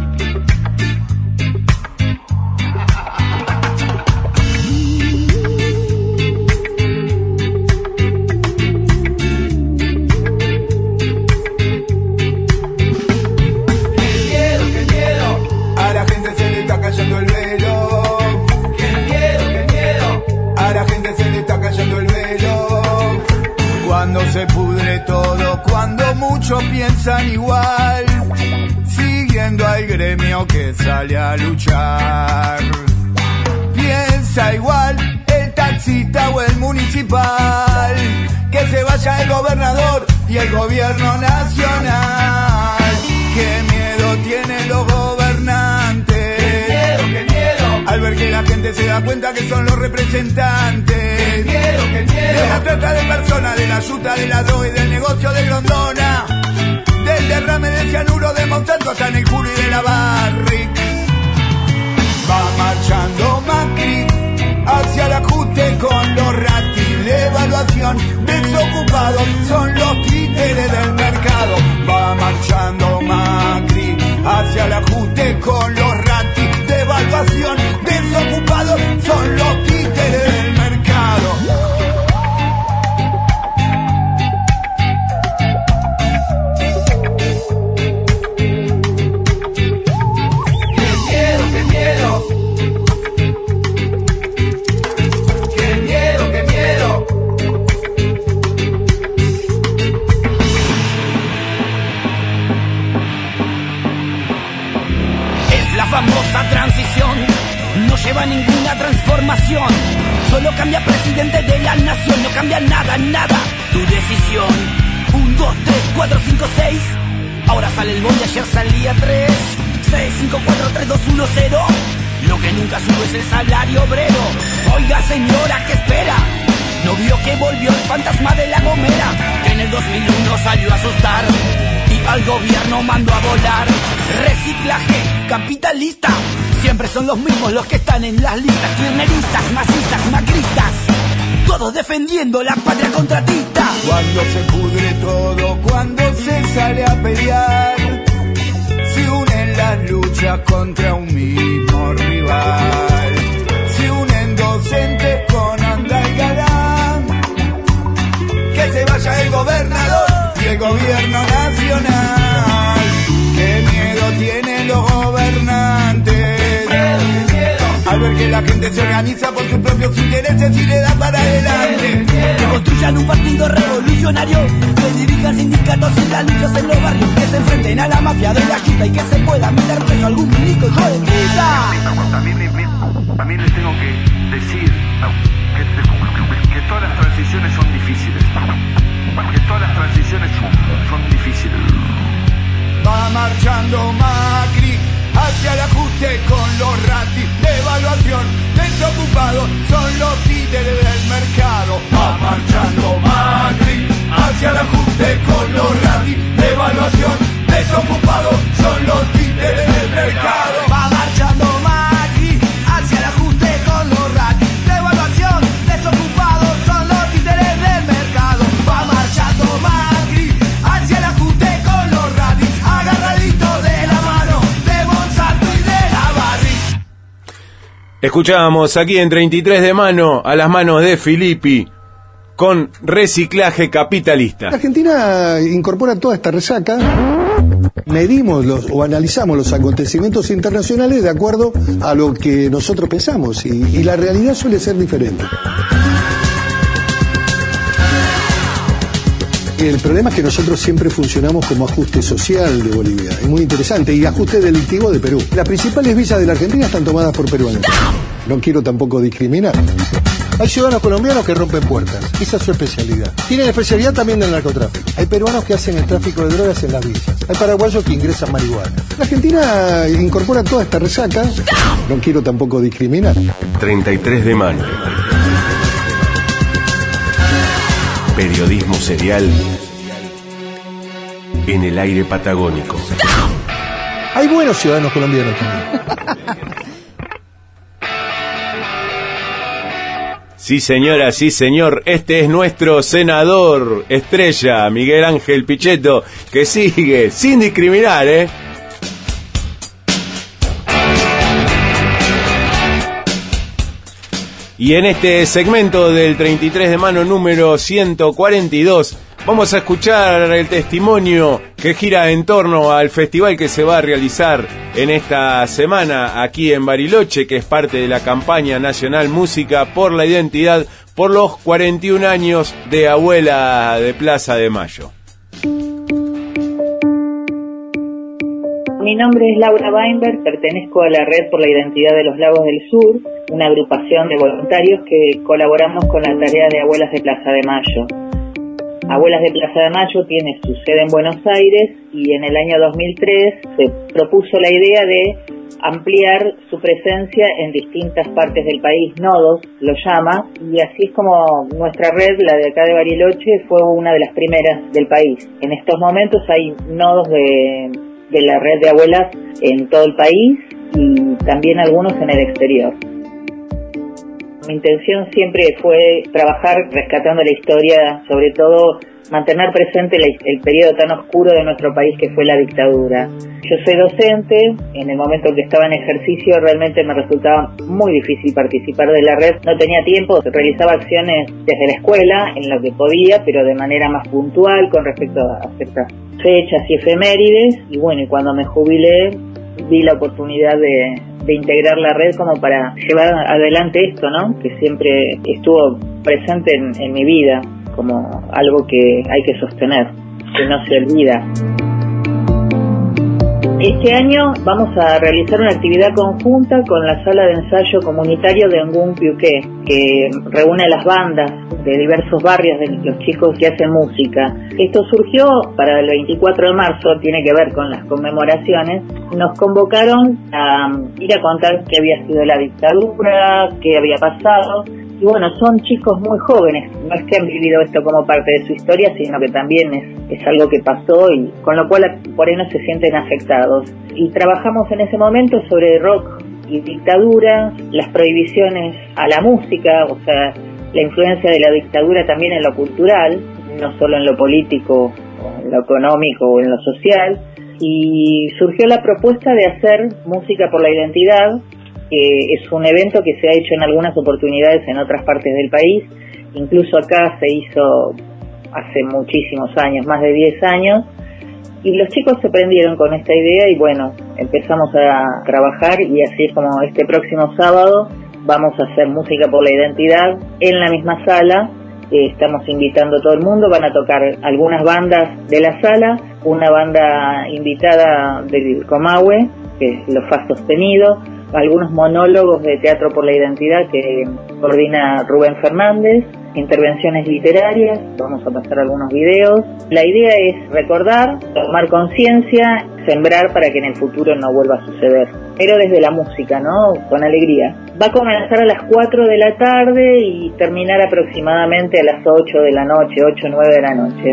Se pudre todo cuando muchos piensan igual, siguiendo al gremio que sale a luchar. Piensa igual el taxista o el municipal, que se vaya el gobernador y el gobierno nacional. Qué miedo tienen los gobernantes, qué miedo, qué miedo, al ver que la gente se da cuenta que son los representantes. Qué miedo, qué miedo, de la trata de personas, de la yuta, de la droga y del negocio de Grondona, del derrame de cianuro de Monsanto hasta en el culo y de la Barrick. Va marchando Macri hacia el ajuste con los ratis de evaluación. Desocupados son los títeres del mercado. Va marchando Macri hacia el ajuste con los ratis de evaluación. Desocupados son los títeres del mercado. Famosa transición no lleva ninguna transformación, solo cambia presidente de la nación, no cambia nada, nada. Tu decisión, un, dos, tres, cuatro, cinco, seis. Ahora sale el bondi, ayer salía tres, seis, cinco, cuatro, tres, dos, uno, cero. Lo que nunca sube es el salario obrero. Oiga señora, ¿qué espera? ¿No vio que volvió el fantasma de La Gomera? Que en el dos mil uno salió a asustar y al gobierno mandó a volar. Reciclaje capitalista, siempre son los mismos los que están en las listas. Kirchneristas, masistas, macristas, todos defendiendo la patria contratista. Cuando se pudre todo, cuando se sale a pelear, se unen las luchas contra un mismo rival. Se unen docentes con Andalgalán, que se vaya el gobernador y el gobierno nacional. Qué miedo tienen los gobernantes, al ver que la gente se organiza por sus propios intereses y le da para adelante. Que construyan un partido revolucionario, que dirijan sindicatos y las luchas en los barrios, que se enfrenten a la mafia de la quita y que se pueda meter preso algún milico hijo de puta. También, también les tengo que decir que, que todas las transiciones son difíciles, que todas las transiciones son, son difíciles. Escuchábamos aquí en treinta y tres de mano a las manos de Filippi con Reciclaje Capitalista. Argentina incorpora toda esta resaca. Medimos los, o analizamos los acontecimientos internacionales de acuerdo a lo que nosotros pensamos y, y la realidad suele ser diferente. El problema es que nosotros siempre funcionamos como ajuste social de Bolivia. Es muy interesante. Y ajuste delictivo de Perú. Las principales villas de la Argentina están tomadas por peruanos. No quiero tampoco discriminar. Hay ciudadanos colombianos que rompen puertas. Esa es su especialidad. Tienen especialidad también del narcotráfico. Hay peruanos que hacen el tráfico de drogas en las villas. Hay paraguayos que ingresan marihuana. La Argentina incorpora toda esta resaca. No quiero tampoco discriminar. treinta y tres de mano. Periodismo serial en el aire patagónico. Hay buenos ciudadanos colombianos también. Sí, señora, sí, señor. Este es nuestro senador estrella, Miguel Ángel Pichetto, que sigue sin discriminar, ¿eh? Y en este segmento del treinta y tres de mano número ciento cuarenta y dos vamos a escuchar el testimonio que gira en torno al festival que se va a realizar en esta semana aquí en Bariloche, que es parte de la campaña nacional Música por la Identidad por los cuarenta y un años de Abuela de Plaza de Mayo. Mi nombre es Laura Weinberg, pertenezco a la Red por la Identidad de los Lagos del Sur, una agrupación de voluntarios que colaboramos con la tarea de Abuelas de Plaza de Mayo. Abuelas de Plaza de Mayo tiene su sede en Buenos Aires y en el año dos mil tres se propuso la idea de ampliar su presencia en distintas partes del país, nodos lo llama, y así es como nuestra red, la de acá de Bariloche, fue una de las primeras del país. En estos momentos hay nodos de... de la red de abuelas en todo el país y también algunos en el exterior. Mi intención siempre fue trabajar rescatando la historia, sobre todo mantener presente la, el periodo tan oscuro de nuestro país que fue la dictadura. Yo soy docente, en el momento en que estaba en ejercicio realmente me resultaba muy difícil participar de la red, no tenía tiempo, realizaba acciones desde la escuela en lo que podía, pero de manera más puntual con respecto a ciertas fechas y efemérides, y bueno, y cuando me jubilé vi la oportunidad de, de integrar la red como para llevar adelante esto, ¿no? Que siempre estuvo presente en, en mi vida como algo que hay que sostener, que no se olvida. Este año vamos a realizar una actividad conjunta con la sala de ensayo comunitario de Ngun Piuqué, que reúne a las bandas de diversos barrios de los chicos que hacen música. Esto surgió para el veinticuatro de marzo, tiene que ver con las conmemoraciones. Nos convocaron a ir a contar qué había sido la dictadura, qué había pasado. Y bueno, son chicos muy jóvenes, no es que han vivido esto como parte de su historia, sino que también es, es algo que pasó y con lo cual por ahí no se sienten afectados. Y trabajamos en ese momento sobre rock y dictadura, las prohibiciones a la música, o sea, la influencia de la dictadura también en lo cultural, no solo en lo político, o en lo económico o en lo social. Y surgió la propuesta de hacer música por la identidad, que es un evento que se ha hecho en algunas oportunidades en otras partes del país, incluso acá se hizo hace muchísimos años, más de diez años, y los chicos se prendieron con esta idea y bueno, empezamos a trabajar y así es como este próximo sábado vamos a hacer música por la identidad en la misma sala. Eh, estamos invitando a todo el mundo, van a tocar algunas bandas de la sala, una banda invitada del Comahue, que lo ha sostenido, algunos monólogos de Teatro por la Identidad que coordina Rubén Fernández, intervenciones literarias, vamos a pasar algunos videos. La idea es recordar, tomar conciencia, sembrar para que en el futuro no vuelva a suceder, pero desde la música, ¿no? Con alegría. Va a comenzar a las cuatro de la tarde y terminar aproximadamente a las ocho de la noche, ocho o nueve de la noche.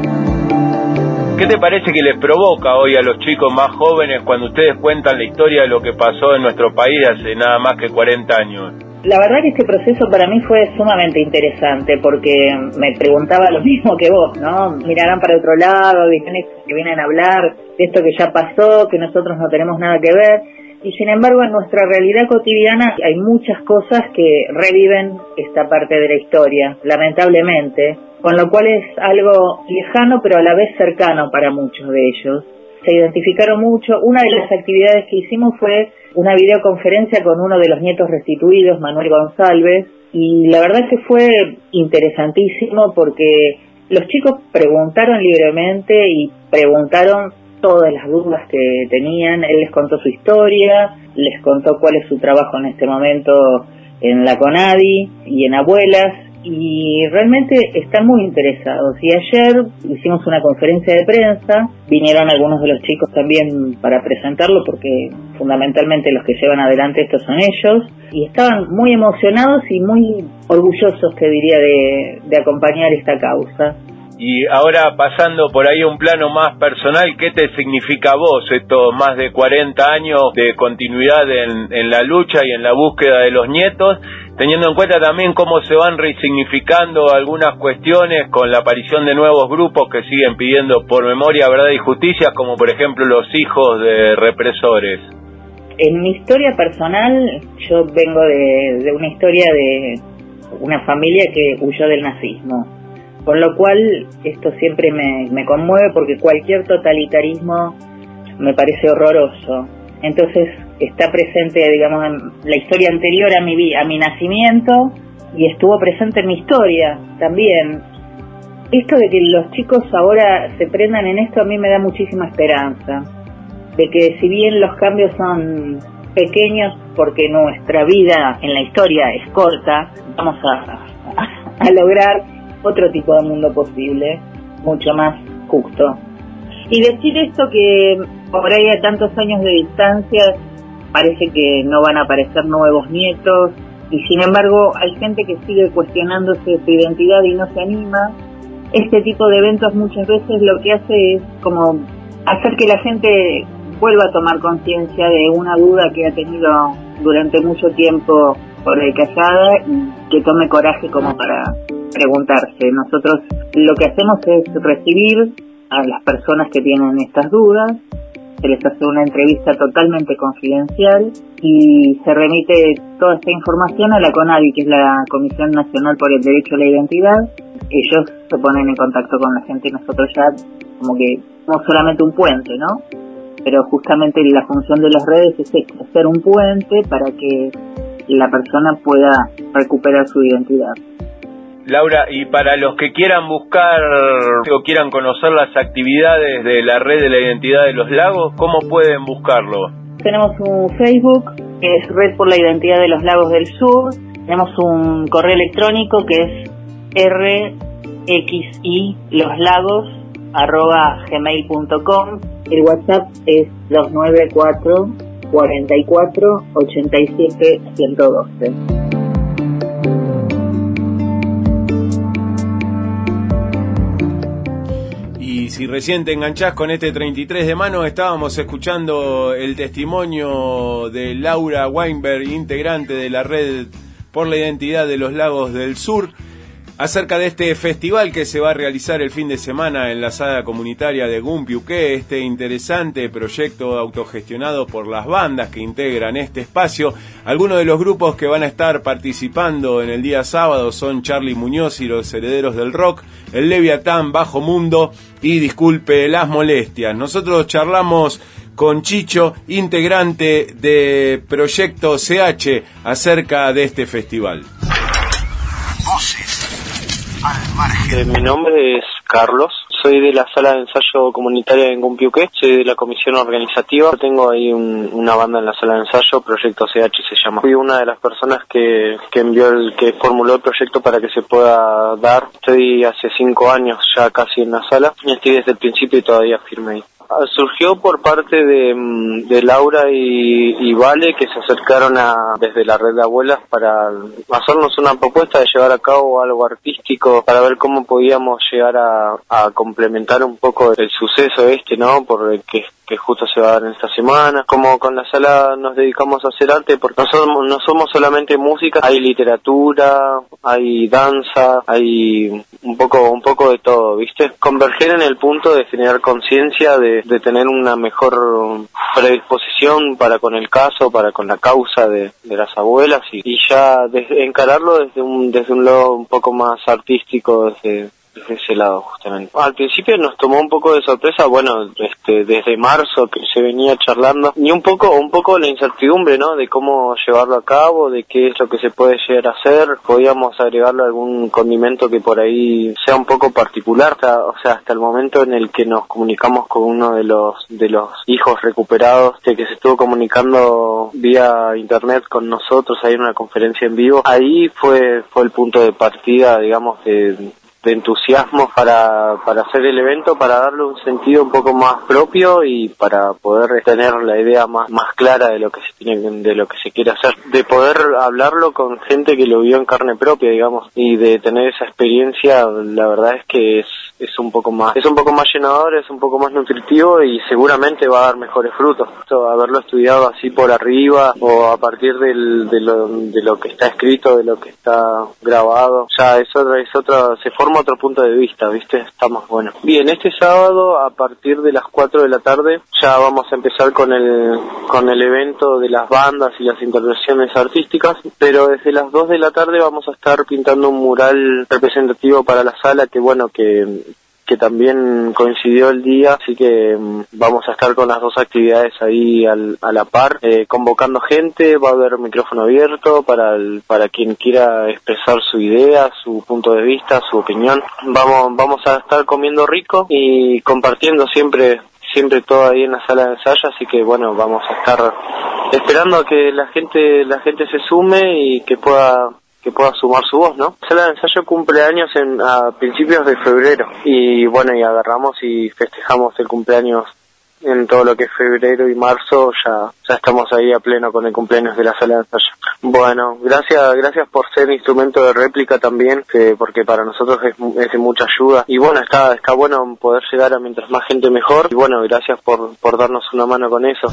¿Qué te parece que les provoca hoy a los chicos más jóvenes cuando ustedes cuentan la historia de lo que pasó en nuestro país hace nada más que cuarenta años? La verdad que este proceso para mí fue sumamente interesante porque me preguntaba lo mismo que vos, ¿no? Mirarán para otro lado, dicen que vienen a hablar de esto que ya pasó, que nosotros no tenemos nada que ver. Y sin embargo, en nuestra realidad cotidiana hay muchas cosas que reviven esta parte de la historia, lamentablemente, con lo cual es algo lejano pero a la vez cercano para muchos de ellos. Se identificaron mucho. Una de las actividades que hicimos fue una videoconferencia con uno de los nietos restituidos, Manuel González, y la verdad que fue interesantísimo porque los chicos preguntaron libremente y preguntaron todas las dudas que tenían. Él les contó su historia, les contó cuál es su trabajo en este momento en la CONADI y en Abuelas, y realmente están muy interesados. Y ayer hicimos una conferencia de prensa, vinieron algunos de los chicos también para presentarlo, porque fundamentalmente los que llevan adelante esto son ellos, y estaban muy emocionados y muy orgullosos, te diría, de, de acompañar esta causa. Y ahora pasando por ahí a un plano más personal, ¿qué te significa a vos estos más de cuarenta años de continuidad en, en la lucha y en la búsqueda de los nietos, teniendo en cuenta también cómo se van resignificando algunas cuestiones con la aparición de nuevos grupos que siguen pidiendo por memoria, verdad y justicia, como por ejemplo los hijos de represores? En mi historia personal, yo vengo de, de una historia de una familia que huyó del nazismo, con lo cual esto siempre me, me conmueve, porque cualquier totalitarismo me parece horroroso. Entonces está presente, digamos, en la historia anterior a mi, a mi nacimiento, y estuvo presente en mi historia también. Esto de que los chicos ahora se prendan en esto a mí me da muchísima esperanza, de que si bien los cambios son pequeños, porque nuestra vida en la historia es corta, vamos a, a, a lograr otro tipo de mundo posible, mucho más justo. Y decir esto, que por ahí a tantos años de distancia parece que no van a aparecer nuevos nietos, y sin embargo hay gente que sigue cuestionándose su identidad y no se anima. Este tipo de eventos muchas veces lo que hace es como hacer que la gente vuelva a tomar conciencia de una duda que ha tenido durante mucho tiempo por ahí callada, y que tome coraje como para preguntarse. Nosotros lo que hacemos es recibir a las personas que tienen estas dudas, se les hace una entrevista totalmente confidencial y se remite toda esta información a la CONADI, que es la Comisión Nacional por el Derecho a la Identidad. Ellos se ponen en contacto con la gente y nosotros ya como que somos solamente un puente, ¿no? Pero justamente la función de las redes es esta, ser un puente para que la persona pueda recuperar su identidad. Laura, y para los que quieran buscar o quieran conocer las actividades de la Red de la Identidad de los Lagos, ¿cómo pueden buscarlo? Tenemos un Facebook, que es Red por la Identidad de los Lagos del Sur. Tenemos un correo electrónico que es rxiloslagos arroba gmail punto com. El WhatsApp es dos nueve cuatro, cuarenta y cuatro, ochenta y siete, ciento doce. Y si recién te enganchás con este treinta y tres de mano, estábamos escuchando el testimonio de Laura Weinberg, integrante de la Red por la Identidad de los Lagos del Sur, acerca de este festival que se va a realizar el fin de semana en la sala comunitaria de Gumpiuqué, este interesante proyecto autogestionado por las bandas que integran este espacio. Algunos de los grupos que van a estar participando en el día sábado son Charly Muñoz y los Herederos del Rock, el Leviatán, Bajo Mundo y Disculpe las Molestias. Nosotros charlamos con Chicho, integrante de Proyecto C H, acerca de este festival. Eh, mi nombre es Carlos, soy de la sala de ensayo comunitaria en Gumpiuqué, soy de la comisión organizativa, tengo ahí un, una banda en la sala de ensayo, Proyecto C H se llama. Fui una de las personas que, que envió el, que formuló el proyecto para que se pueda dar. Estoy hace cinco años ya casi en la sala y estoy desde el principio y todavía firme ahí. Surgió por parte de, de Laura y, y Vale, que se acercaron a, desde la red de abuelas para hacernos una propuesta de llevar a cabo algo artístico para ver cómo podíamos llegar a, a complementar un poco el suceso este, ¿no? Por el que, que justo se va a dar en esta semana. Como con la sala nos dedicamos a hacer arte, porque no somos, no somos solamente música, hay literatura, hay danza, hay un poco un poco de todo, ¿viste? Converger en el punto de generar conciencia, de, de tener una mejor predisposición para con el caso, para con la causa de, de las abuelas y, y ya desde, encararlo desde un desde un lado un poco más artístico, desde desde ese lado justamente. Al principio nos tomó un poco de sorpresa, bueno, este, desde marzo que se venía charlando, y un poco un poco la incertidumbre, ¿no?, de cómo llevarlo a cabo, de qué es lo que se puede llegar a hacer. Podíamos agregarle algún condimento que por ahí sea un poco particular, o sea, hasta el momento en el que nos comunicamos con uno de los de los hijos recuperados, de que se estuvo comunicando vía internet con nosotros ahí en una conferencia en vivo. Ahí fue fue el punto de partida, digamos, de de entusiasmo para para hacer el evento, para darle un sentido un poco más propio y para poder tener la idea más más clara de lo que se tiene de lo que se quiere hacer, de poder hablarlo con gente que lo vio en carne propia, digamos, y de tener esa experiencia. La verdad es que es es un poco más es un poco más llenador, es un poco más nutritivo y seguramente va a dar mejores frutos. Esto, haberlo estudiado así por arriba o a partir del, de lo de lo que está escrito, de lo que está grabado, ya es otra es otra se forma otro punto de vista, ¿viste? Está más bueno. Bien, este sábado a partir de las cuatro de la tarde ya vamos a empezar con el con el evento de las bandas y las intervenciones artísticas, pero desde las dos de la tarde vamos a estar pintando un mural representativo para la sala que, bueno, que que también coincidió el día, así que um, vamos a estar con las dos actividades ahí al, a la par, eh, convocando gente. Va a haber micrófono abierto para el, para quien quiera expresar su idea, su punto de vista, su opinión. Vamos vamos a estar comiendo rico y compartiendo siempre siempre todo ahí en la sala de ensayo, así que bueno, vamos a estar esperando a que la gente la gente se sume y que pueda que pueda sumar su voz, ¿no? La sala de ensayo cumple años en, a principios de febrero y bueno, y agarramos y festejamos el cumpleaños en todo lo que es febrero y marzo. Ya ya estamos ahí a pleno con el cumpleaños de la sala de ensayo. Bueno, gracias gracias por ser instrumento de réplica también, que, porque para nosotros es, es de mucha ayuda y bueno, está está bueno poder llegar a mientras más gente mejor y bueno, gracias por, por darnos una mano con eso.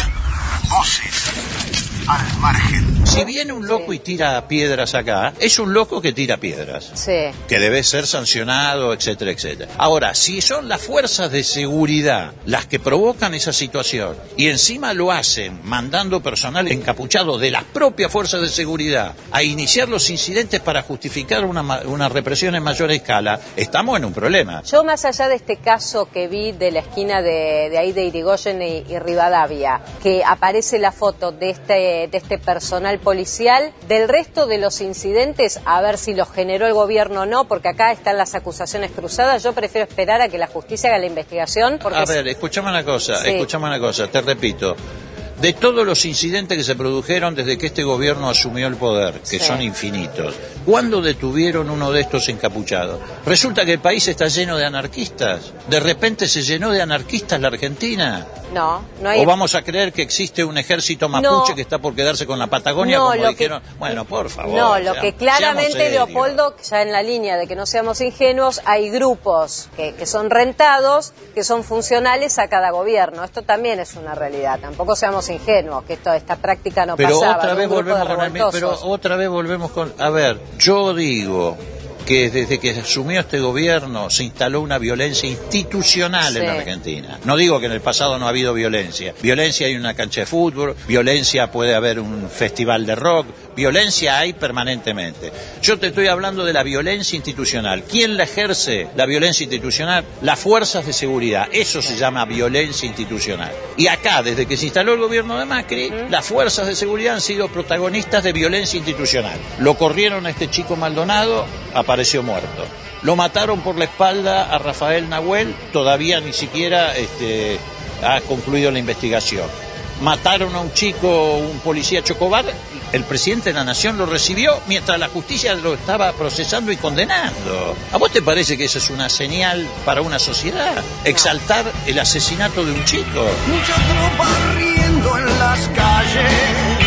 Voces al margen. Si viene un loco y tira piedras acá, es un loco que tira piedras. Sí. Que debe ser sancionado, etcétera, etcétera. Ahora, si son las fuerzas de seguridad las que provocan esa situación y encima lo hacen mandando personal encapuchado de las propias fuerzas de seguridad a iniciar los incidentes para justificar una, una represión en mayor escala, estamos en un problema. Yo, más allá de este caso que vi de la esquina de, de ahí de Irigoyen y, y Rivadavia, que aparece la foto de este, de este personal policial, del resto de los incidentes, a ver si los generó el gobierno o no, porque acá están las acusaciones cruzadas. Yo prefiero esperar a que la justicia haga la investigación. Porque a ver, escuchame una cosa, sí. escuchame una cosa, te repito. De todos los incidentes que se produjeron desde que este gobierno asumió el poder, que sí. son infinitos, ¿cuándo detuvieron uno de estos encapuchados? Resulta que el país está lleno de anarquistas. ¿De repente se llenó de anarquistas la Argentina? No, no hay... ¿O vamos a creer que existe un ejército mapuche no. que está por quedarse con la Patagonia, no, como lo dijeron? Que... Bueno, por favor. No, lo seamos, que claramente, Leopoldo, ya en la línea de que no seamos ingenuos, hay grupos que, que son rentados, que son funcionales a cada gobierno. Esto también es una realidad. Tampoco seamos ingenuos, que esto, esta práctica no pero pasaba. Otra vez volvemos con el, pero otra vez volvemos con... A ver, yo digo... que desde que asumió este gobierno se instaló una violencia institucional sí. en la Argentina. No digo que en el pasado no ha habido violencia. Violencia hay una cancha de fútbol, violencia puede haber un festival de rock, violencia hay permanentemente. Yo te estoy hablando de la violencia institucional. ¿Quién la ejerce, la violencia institucional? Las fuerzas de seguridad. Eso se llama violencia institucional. Y acá, desde que se instaló el gobierno de Macri, ¿Mm? las fuerzas de seguridad han sido protagonistas de violencia institucional. Lo corrieron a este chico Maldonado, apareció muerto. Lo mataron por la espalda a Rafael Nahuel, todavía ni siquiera este, ha concluido la investigación. Mataron a un chico, un policía Chocobar, el presidente de la Nación lo recibió mientras la justicia lo estaba procesando y condenando. ¿A vos te parece que eso es una señal para una sociedad? Exaltar el asesinato de un chico. Mucha tropa riendo en las calles,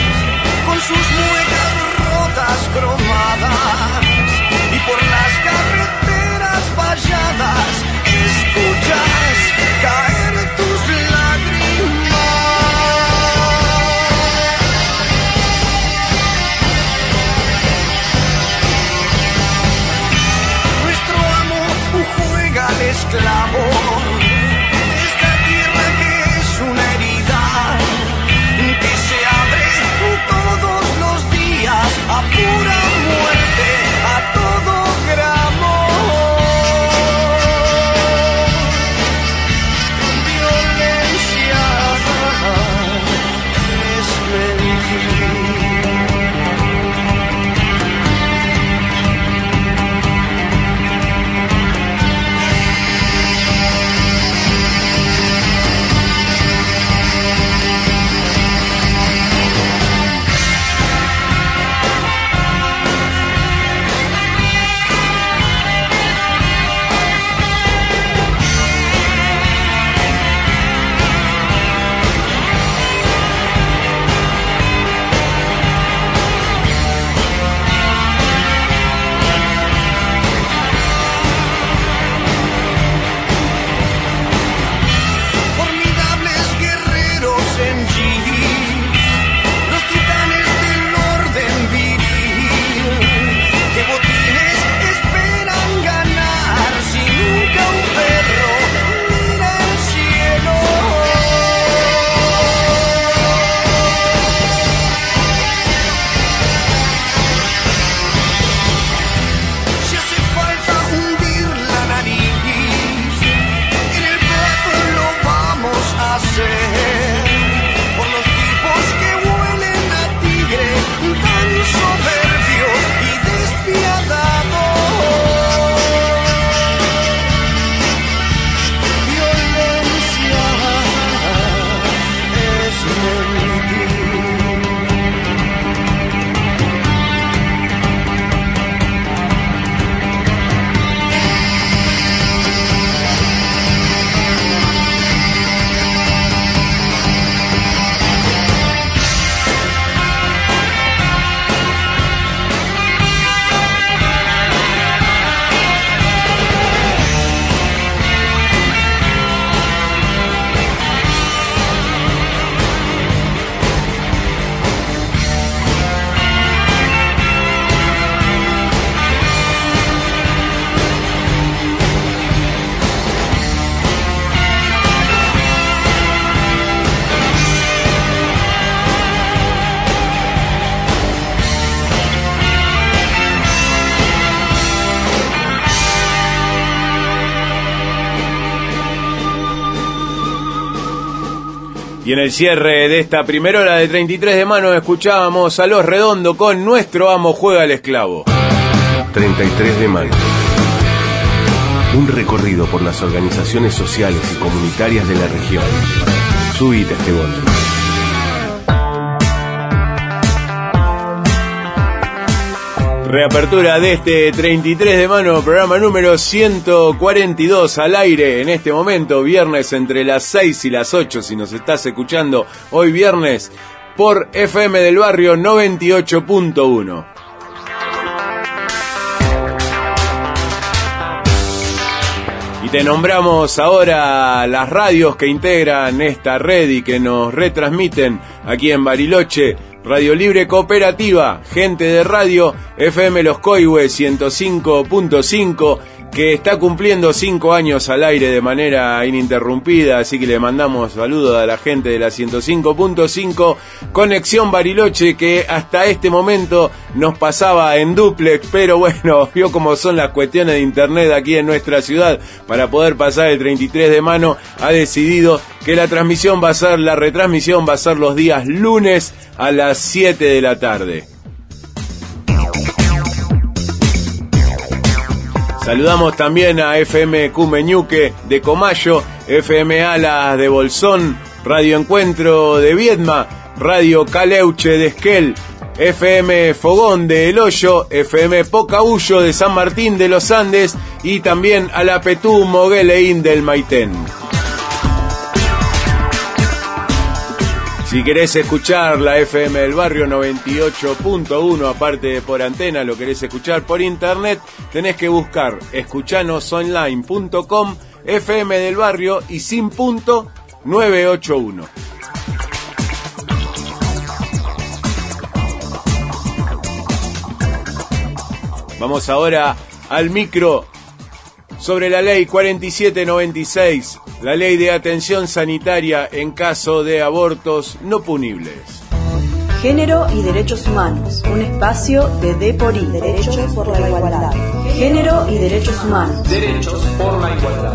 con sus muecas rotas cromadas, y por las carreteras valladas escuchas caer tus lágrimas. Nuestro Y en el cierre de esta primera hora de treinta y tres de mano escuchábamos a Los Redondo con Nuestro Amo Juega al Esclavo. treinta y tres de mano. Un recorrido por las organizaciones sociales y comunitarias de la región. Subite a este bondi. Reapertura de este treinta y tres de mano, programa número ciento cuarenta y dos al aire en este momento, viernes entre las seis y las ocho, si nos estás escuchando hoy viernes, por F M del Barrio noventa y ocho punto uno. Y te nombramos ahora las radios que integran esta red y que nos retransmiten aquí en Bariloche. Radio Libre Cooperativa, Gente de Radio, F M Los Coihues ciento cinco punto cinco, que está cumpliendo cinco años al aire de manera ininterrumpida, así que le mandamos saludos a la gente de la ciento cinco punto cinco. Conexión Bariloche, que hasta este momento nos pasaba en duplex, pero bueno, vio cómo son las cuestiones de internet aquí en nuestra ciudad. Para poder pasar el treinta y tres de mano, ha decidido que la transmisión va a ser, la retransmisión va a ser los días lunes a las siete de la tarde. Saludamos también a F M Cumeñuque de Comayo, F M Alas de Bolsón, Radio Encuentro de Viedma, Radio Caleuche de Esquel, F M Fogón de El Hoyo, F M Pocahuyo de San Martín de los Andes y también a la Petú Mogueleín del Maitén. Si querés escuchar la F M del Barrio noventa y ocho punto uno, aparte de por antena, lo querés escuchar por internet, tenés que buscar escuchanosonline punto com, F M del Barrio y sin punto novecientos ochenta y uno. Vamos ahora al micro sobre la ley cuarenta y siete noventa y seis, la ley de atención sanitaria en caso de abortos no punibles. Género y derechos humanos, un espacio de D por I, derechos por la igualdad. Género y derechos humanos, derechos por la igualdad.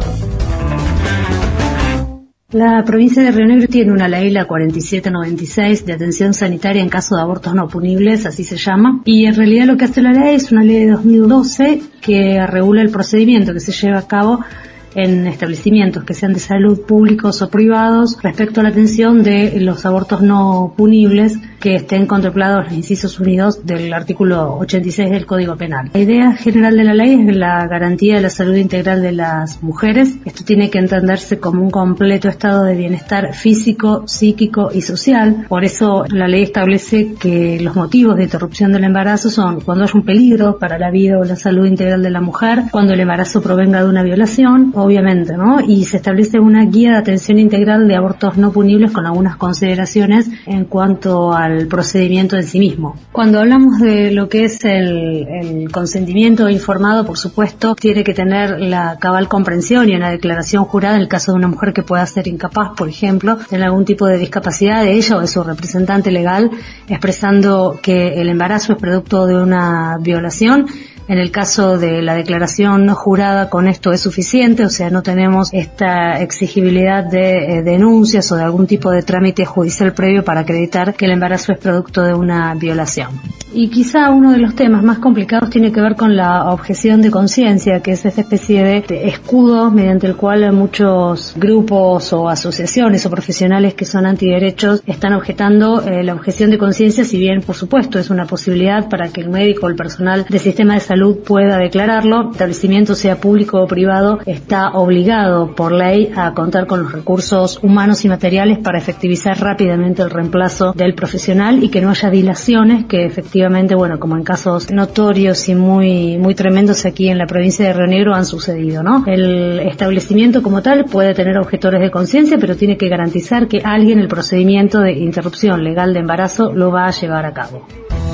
La provincia de Río Negro tiene una ley, la cuarenta y siete noventa y seis, de atención sanitaria en caso de abortos no punibles, así se llama, y en realidad lo que hace la ley es una ley de dos mil doce que regula el procedimiento que se lleva a cabo en establecimientos que sean de salud públicos o privados respecto a la atención de los abortos no punibles que estén contemplados en los incisos unidos del artículo ochenta y seis del Código Penal. La idea general de la ley es la garantía de la salud integral de las mujeres. Esto tiene que entenderse como un completo estado de bienestar físico, psíquico y social. Por eso la ley establece que los motivos de interrupción del embarazo son cuando hay un peligro para la vida o la salud integral de la mujer, cuando el embarazo provenga de una violación, obviamente, ¿no? Y se establece una guía de atención integral de abortos no punibles con algunas consideraciones en cuanto al procedimiento en sí mismo. Cuando hablamos de lo que es el, el consentimiento informado, por supuesto, tiene que tener la cabal comprensión y una declaración jurada en el caso de una mujer que pueda ser incapaz, por ejemplo, tener algún tipo de discapacidad de ella o de su representante legal, expresando que el embarazo es producto de una violación. En el caso de la declaración jurada, con esto es suficiente, o sea, no tenemos esta exigibilidad de eh, denuncias o de algún tipo de trámite judicial previo para acreditar que el embarazo es producto de una violación. Y quizá uno de los temas más complicados tiene que ver con la objeción de conciencia, que es esta especie de, de escudo mediante el cual muchos grupos o asociaciones o profesionales que son antiderechos están objetando eh, la objeción de conciencia, si bien, por supuesto, es una posibilidad para que el médico o el personal del sistema de salud salud pueda declararlo. El establecimiento, sea público o privado, está obligado por ley a contar con los recursos humanos y materiales para efectivizar rápidamente el reemplazo del profesional y que no haya dilaciones que efectivamente, bueno, como en casos notorios y muy muy tremendos aquí en la provincia de Río Negro han sucedido, ¿no? El establecimiento como tal puede tener objetores de conciencia, pero tiene que garantizar que alguien el procedimiento de interrupción legal de embarazo lo va a llevar a cabo.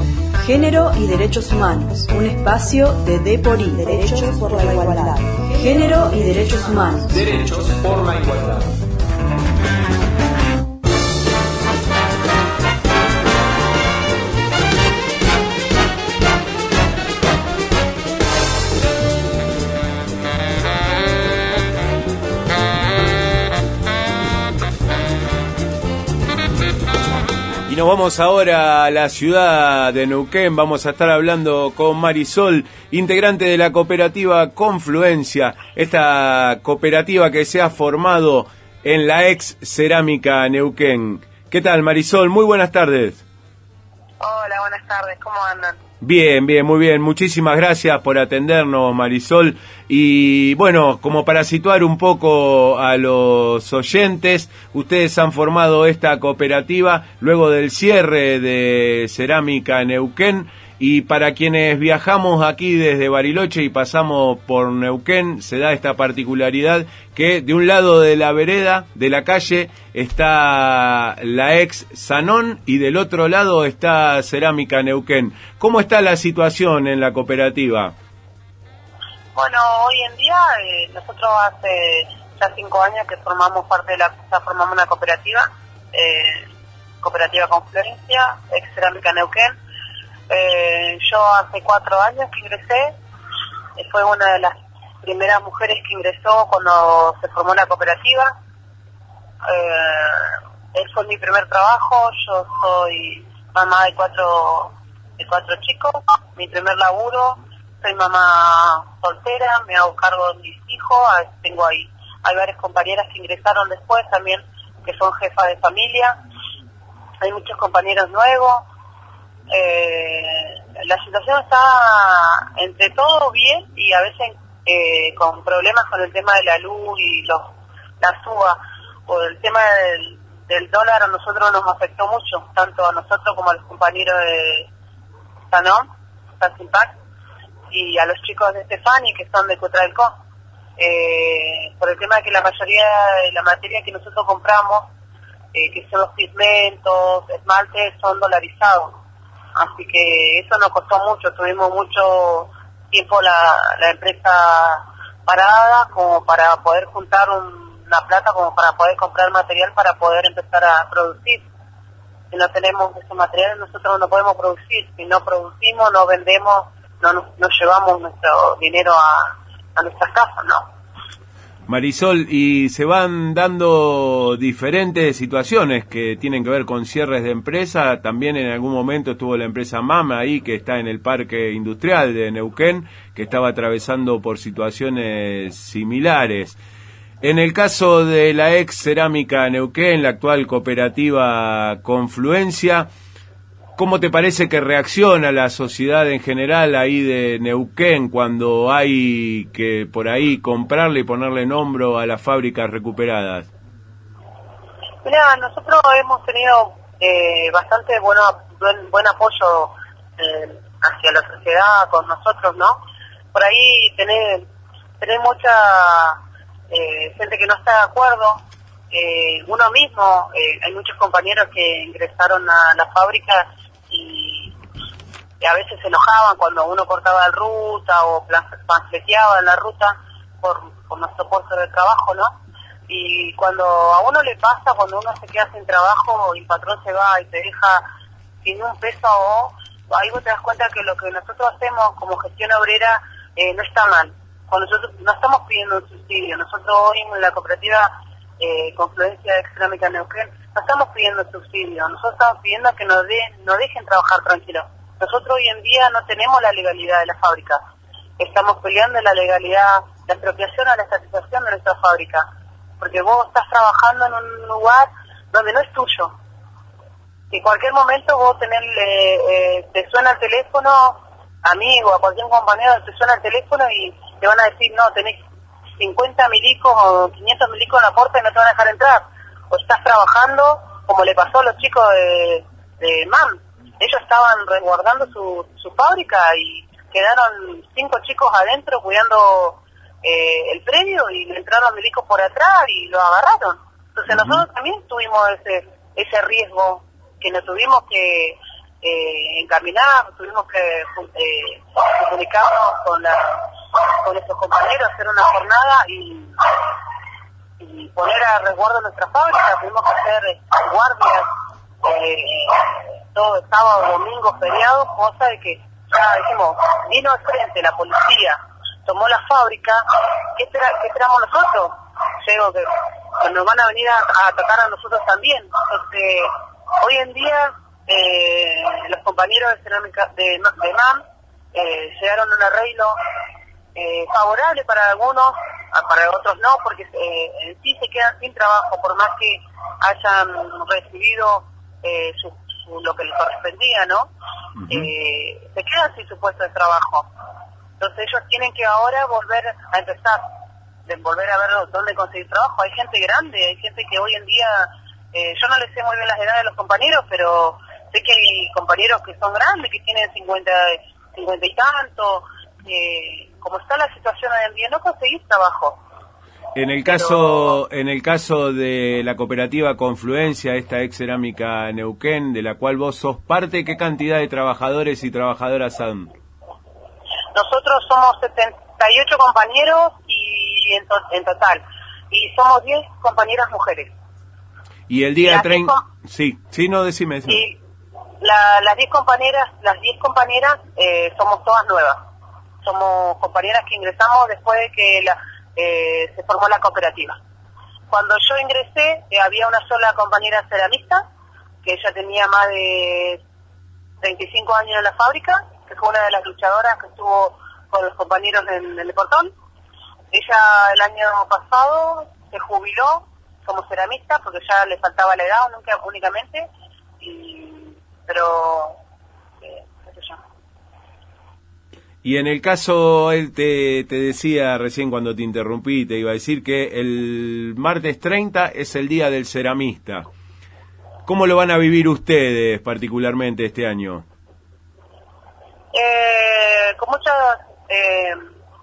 Género y derechos humanos, un espacio de D por I, derechos por la igualdad. Género y derechos humanos, derechos por la igualdad. Y nos vamos ahora a la ciudad de Neuquén. Vamos a estar hablando con Marisol, integrante de la cooperativa Confluencia, esta cooperativa que se ha formado en la ex Cerámica Neuquén. ¿Qué tal, Marisol? Muy buenas tardes. Hola, buenas tardes. ¿Cómo andan? Bien, bien, muy bien. Muchísimas gracias por atendernos, Marisol. Y bueno, como para situar un poco a los oyentes, ustedes han formado esta cooperativa luego del cierre de Cerámica Neuquén. Y para quienes viajamos aquí desde Bariloche y pasamos por Neuquén, se da esta particularidad que de un lado de la vereda, de la calle, está la ex Sanón y del otro lado está Cerámica Neuquén. ¿Cómo está la situación en la cooperativa? Bueno, hoy en día eh, nosotros hace ya cinco años que formamos parte de la, ya formamos una cooperativa, eh, cooperativa Confluencia, ex Cerámica Neuquén. Eh, yo hace cuatro años que ingresé, eh, fue una de las primeras mujeres que ingresó cuando se formó la cooperativa. Eh, ese fue mi primer trabajo. Yo soy mamá de cuatro de cuatro chicos, mi primer laburo. Soy mamá soltera, me hago cargo de mis hijos. Tengo ahí, hay varias compañeras que ingresaron después también, que son jefas de familia. Hay muchos compañeros nuevos. Eh, la situación está entre todo bien y a veces eh, con problemas con el tema de la luz y los, la suba o el tema del, del dólar. A nosotros nos afectó mucho, tanto a nosotros como a los compañeros de Sanón, Sansimpac, y a los chicos de Estefani que son de Cutralcó, eh, por el tema de que la mayoría de la materia que nosotros compramos, eh, que son los pigmentos, esmaltes, son dolarizados. Así que eso nos costó mucho, tuvimos mucho tiempo la, la empresa parada como para poder juntar un, una plata, como para poder comprar material para poder empezar a producir. Si no tenemos ese material, nosotros no podemos producir. Si no producimos, no vendemos, no nos no llevamos nuestro dinero a, a nuestras casas, ¿no? Marisol, y se van dando diferentes situaciones que tienen que ver con cierres de empresa. También en algún momento estuvo la empresa Mama ahí, que está en el parque industrial de Neuquén, que estaba atravesando por situaciones similares. En el caso de la ex Cerámica Neuquén, la actual cooperativa Confluencia, ¿cómo te parece que reacciona la sociedad en general ahí de Neuquén cuando hay que por ahí comprarle y ponerle nombre a las fábricas recuperadas? Mira, nosotros hemos tenido eh, bastante bueno, buen, buen apoyo eh, hacia la sociedad con nosotros, ¿no? Por ahí tenés, tenés mucha eh, gente que no está de acuerdo. Eh, uno mismo, eh, hay muchos compañeros que ingresaron a la fábrica y, y a veces se enojaban cuando uno cortaba la ruta o panfleteaba en la ruta por, por nuestro puesto de trabajo, ¿no? Y cuando a uno le pasa, cuando uno se queda sin trabajo y el patrón se va y te deja sin un peso, o ahí vos te das cuenta que lo que nosotros hacemos como gestión obrera eh, no está mal. Cuando nosotros no estamos pidiendo un subsidio, nosotros hoy en la cooperativa eh, Confluencia de Cerámica Neuquén no estamos pidiendo subsidio, nosotros estamos pidiendo que nos, de, nos dejen trabajar tranquilos. Nosotros hoy en día no tenemos la legalidad de la fábrica, estamos peleando la legalidad, la expropiación o la estatización de nuestra fábrica, porque vos estás trabajando en un lugar donde no es tuyo. En cualquier momento vos tenés, eh, te suena el teléfono, amigo, a cualquier compañero te suena el teléfono y te van a decir, no, tenés cincuenta milicos o quinientos milicos en la puerta y no te van a dejar entrar. O estás trabajando, como le pasó a los chicos de, de M A M. Ellos estaban resguardando su, su fábrica y quedaron cinco chicos adentro cuidando eh, el predio y le entraron milicos por atrás y lo agarraron. Entonces uh-huh. nosotros también tuvimos ese ese riesgo que nos tuvimos que eh, encaminar, tuvimos que eh, comunicarnos con, la, con nuestros compañeros, hacer una jornada y... y poner a resguardo nuestra fábrica. Tuvimos que hacer guardias eh, todo sábado, domingo, feriado, cosa de que ya dijimos, vino al frente la policía, tomó la fábrica, ¿qué, espera, qué esperamos nosotros? Llego que, que nos van a venir a, a atacar a nosotros también. Entonces hoy en día eh, los compañeros de cerámica de, de M A M eh, llegaron a un arreglo eh, favorable para algunos, para otros no, porque eh, en sí se quedan sin trabajo, por más que hayan recibido eh, su, su, lo que les correspondía, ¿no? Uh-huh. eh, se quedan sin su puesto de trabajo. Entonces ellos tienen que ahora volver a empezar, de volver a ver dónde conseguir trabajo. Hay gente grande, hay gente que hoy en día, eh, yo no les sé muy bien las edades de los compañeros, pero sé que hay compañeros que son grandes, que tienen cincuenta, cincuenta y tanto. Eh, como está la situación hoy en día, no conseguís trabajo. En el caso, Pero... en el caso de la cooperativa Confluencia, esta ex cerámica Neuquén, de la cual vos sos parte, ¿qué cantidad de trabajadores y trabajadoras son? Nosotros somos setenta y ocho compañeros y en, to en total, y somos diez compañeras mujeres. Y el día treinta... Sí, sí, no, decime. decime. Y la, las diez compañeras, las diez compañeras eh, somos todas nuevas. Somos compañeras que ingresamos después de que la, eh, se formó la cooperativa. Cuando yo ingresé, eh, había una sola compañera ceramista, que ella tenía más de veinticinco años en la fábrica, que fue una de las luchadoras que estuvo con los compañeros en, en el portón. Ella el año pasado se jubiló como ceramista, porque ya le faltaba la edad nunca, únicamente, y, pero... Eh, qué sé yo. Y en el caso, él te, te decía recién cuando te interrumpí, te iba a decir que el martes treinta es el día del ceramista. ¿Cómo lo van a vivir ustedes particularmente este año? Eh, con mucha, eh,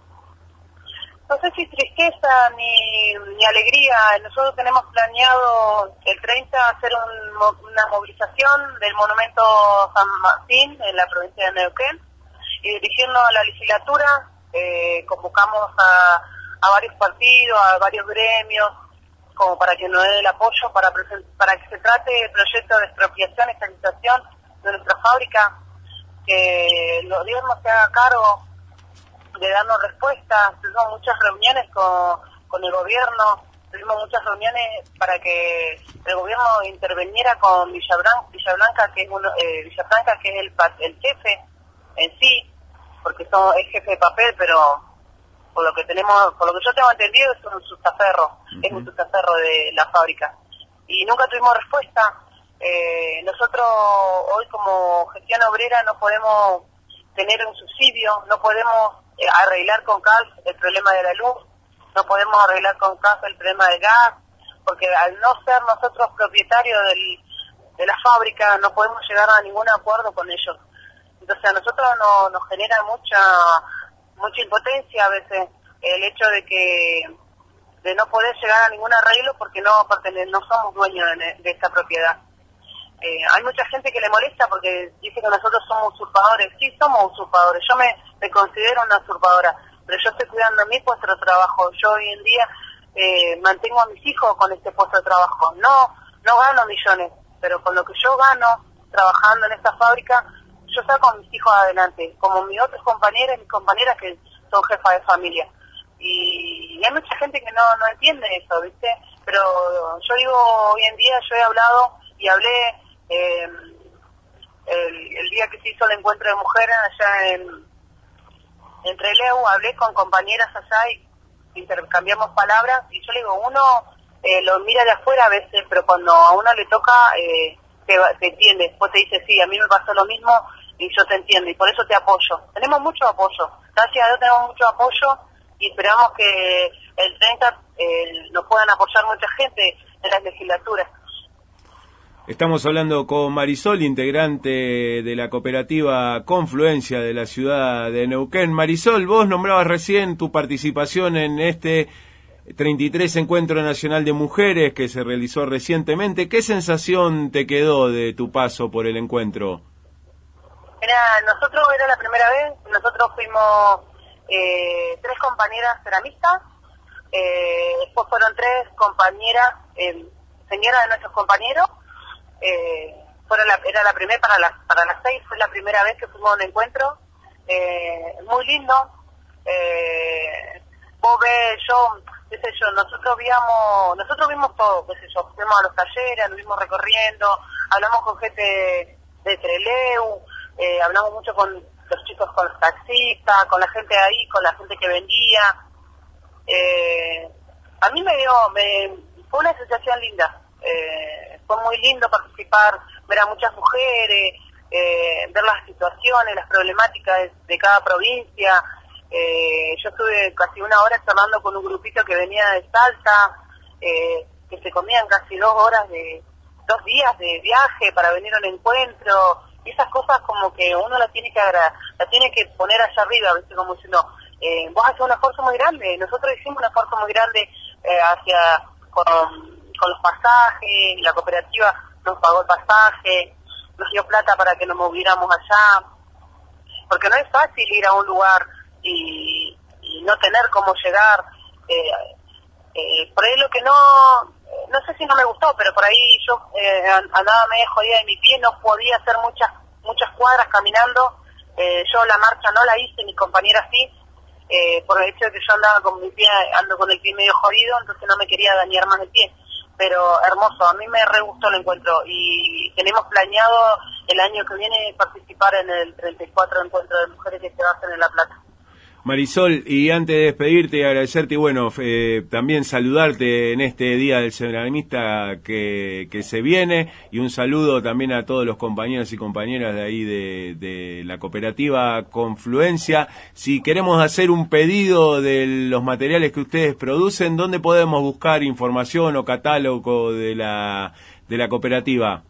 no sé si tristeza ni, ni alegría. Nosotros tenemos planeado el treinta hacer un, una movilización del monumento San Martín en la provincia de Neuquén, y dirigirnos a la legislatura. Eh, convocamos a, a varios partidos, a varios gremios, como para que nos den el apoyo para, para que se trate el proyecto de expropiación y estabilización de nuestra fábrica, que el gobierno se haga cargo de darnos respuestas. Tuvimos muchas reuniones con, con el gobierno, tuvimos muchas reuniones para que el gobierno interviniera con Villablanca, Villablanca que es uno, eh, Villafranca, que es el, el jefe en sí, porque son, es jefe de papel, pero por lo que tenemos, por lo que yo tengo entendido, es un sustaferro, uh-huh. es un sustaferro de la fábrica. Y nunca tuvimos respuesta. Eh, nosotros hoy como gestión obrera no podemos tener un subsidio, no podemos eh, arreglar con C A L F el problema de la luz, no podemos arreglar con C A L F el problema del gas, porque al no ser nosotros propietarios del, de la fábrica no podemos llegar a ningún acuerdo con ellos. Entonces a nosotros no, nos genera mucha mucha impotencia a veces el hecho de que de no poder llegar a ningún arreglo porque no no somos dueños de, de esta propiedad. Eh, hay mucha gente que le molesta porque dice que nosotros somos usurpadores. Sí, somos usurpadores. Yo me, me considero una usurpadora, pero yo estoy cuidando mi puesto de trabajo. Yo hoy en día eh, mantengo a mis hijos con este puesto de trabajo. No, no gano millones, pero con lo que yo gano trabajando en esta fábrica, yo saco a mis hijos adelante, como mis otros compañeros y mis compañeras que son jefas de familia. Y, y hay mucha gente que no, no entiende eso, ¿viste? Pero yo digo, hoy en día yo he hablado y hablé eh, el, el día que se hizo el encuentro de mujeres allá en, en Trelew, hablé con compañeras allá y intercambiamos palabras, y yo le digo, uno eh, lo mira de afuera a veces, pero cuando a uno le toca, eh, te, te entiende, después te dice, sí, a mí me pasó lo mismo, y yo te entiendo, y por eso te apoyo. Tenemos mucho apoyo, gracias a Dios tenemos mucho apoyo, y esperamos que el treinta eh, nos puedan apoyar mucha gente en las legislaturas. Estamos hablando con Marisol, integrante de la cooperativa Confluencia de la ciudad de Neuquén. Marisol, vos nombrabas recién tu participación en este treinta y tres Encuentro Nacional de Mujeres que se realizó recientemente. ¿Qué sensación te quedó de tu paso por el encuentro? Mira, nosotros era la primera vez, nosotros fuimos eh, tres compañeras ceramistas, eh, después fueron tres compañeras, eh, señoras de nuestros compañeros. Eh, fueron la, era la primera para las para las seis, fue la primera vez que fuimos a un encuentro, eh, muy lindo. Eh, vos ves, yo, qué sé yo, nosotros víamos, nosotros vimos todo, qué sé yo, fuimos a los talleres, nos vimos recorriendo, hablamos con gente de, de Trelew, eh, hablamos mucho con los chicos, con los taxistas, con la gente de ahí, con la gente que vendía. Eh, a mí me dio, me, fue una sensación linda, eh, fue muy lindo participar, ver a muchas mujeres, eh, ver las situaciones, las problemáticas de, de cada provincia. Eh, yo estuve casi una hora charlando con un grupito que venía de Salta, eh, que se comían casi dos horas de, dos días de viaje para venir a un encuentro, y esas cosas como que uno la tiene que agra la tiene que poner allá arriba, ¿viste? Como diciendo, eh, vos haces un esfuerzo muy grande, nosotros hicimos un esfuerzo muy grande eh, hacia, con, con los pasajes, la cooperativa nos pagó el pasaje, nos dio plata para que nos moviéramos allá, porque no es fácil ir a un lugar y, y no tener cómo llegar, eh, eh, por ahí lo que no, no sé si no me gustó, pero por ahí yo eh, andaba medio jodida de mi pie, no podía hacer muchas muchas cuadras caminando, eh, yo la marcha no la hice, mi compañera sí, eh, por el hecho de que yo andaba con mi pie, ando con el pie medio jodido, entonces no me quería dañar más el pie, pero hermoso, a mí me re gustó el encuentro y tenemos planeado el año que viene participar en el treinta y cuatro encuentro de mujeres que se hacen en La Plata. Marisol, y antes de despedirte y agradecerte, y bueno, eh, también saludarte en este Día del Ceramista que, que se viene, y un saludo también a todos los compañeros y compañeras de ahí de, de la cooperativa Confluencia. Si queremos hacer un pedido de los materiales que ustedes producen, ¿dónde podemos buscar información o catálogo de la, de la cooperativa?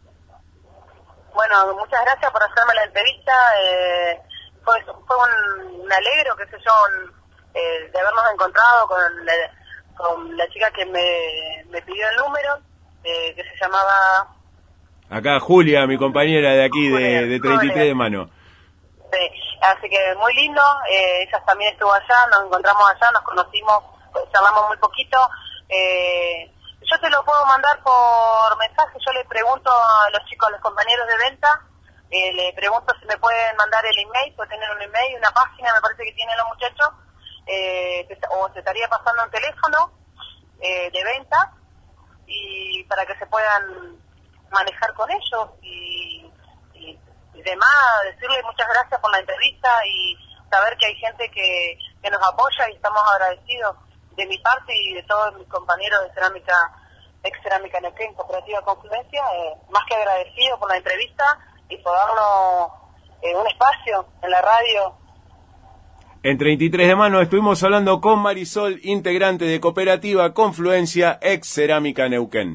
Bueno, muchas gracias por hacerme la entrevista. Eh... Fue, fue un, un alegro, qué sé yo, un, eh, de habernos encontrado con la, con la chica que me, me pidió el número, eh, que se llamaba... Acá Julia, mi compañera de aquí, Julia, de, de treinta y tres de mano. Sí, así que muy lindo, eh, ella también estuvo allá, nos encontramos allá, nos conocimos, charlamos muy poquito. Eh, yo te lo puedo mandar por mensaje, yo le pregunto a los chicos, a los compañeros de venta, Eh, le pregunto si me pueden mandar el email, puede tener un email, una página, me parece que tienen los muchachos, eh, o se estaría pasando un teléfono eh, de venta, y para que se puedan manejar con ellos, y, y, y demás, decirle muchas gracias por la entrevista, y saber que hay gente que, que nos apoya, y estamos agradecidos de mi parte y de todos mis compañeros de cerámica, ex cerámica Neuquén, cooperativa Confluencia, eh, más que agradecido por la entrevista, y por darnos eh, un espacio en la radio. En treinta y tres de mano estuvimos hablando con Marisol, integrante de cooperativa Confluencia, ex Cerámica Neuquén.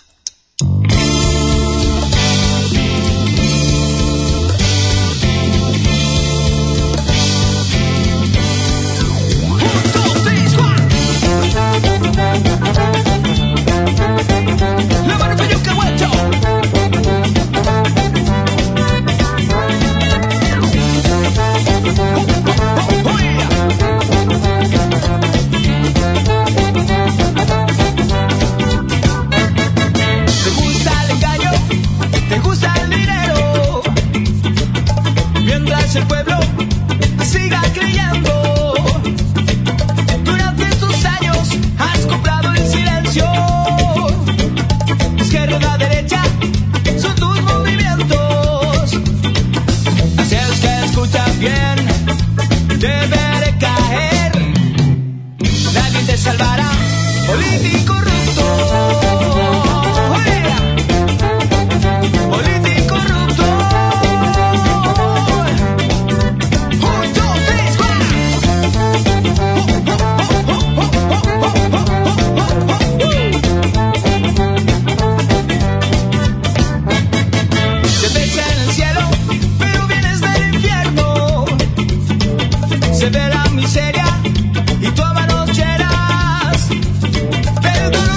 El pueblo siga creyendo. Durante estos años has comprado el silencio. Izquierda, derecha son tus movimientos. Si es que escuchas bien, deberé caer. Nadie te salvará, político corrupto. Político corrupto. Se ve la miseria y tú a manos llenas, pero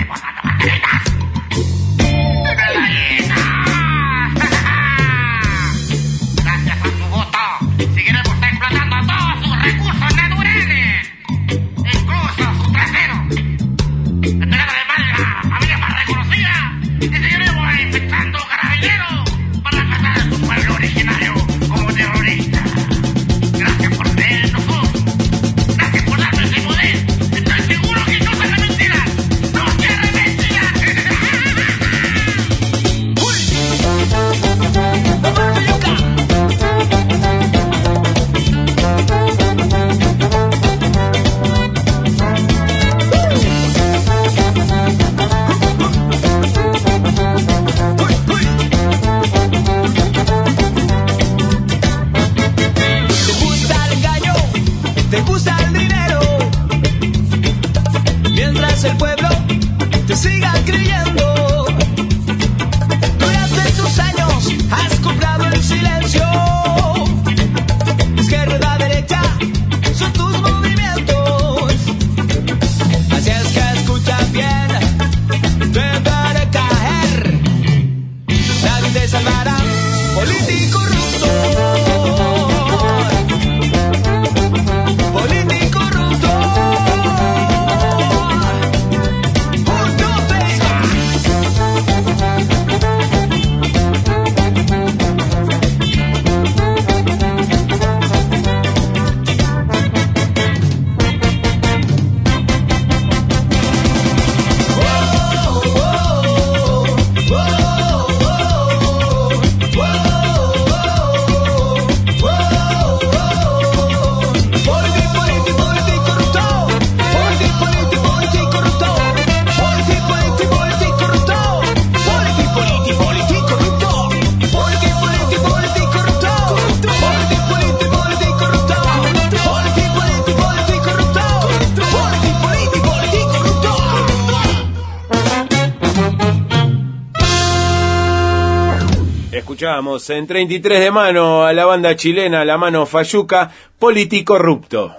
Escuchábamos en treinta y tres de mano a la banda chilena La Mano Fayuca, Politicorrupto.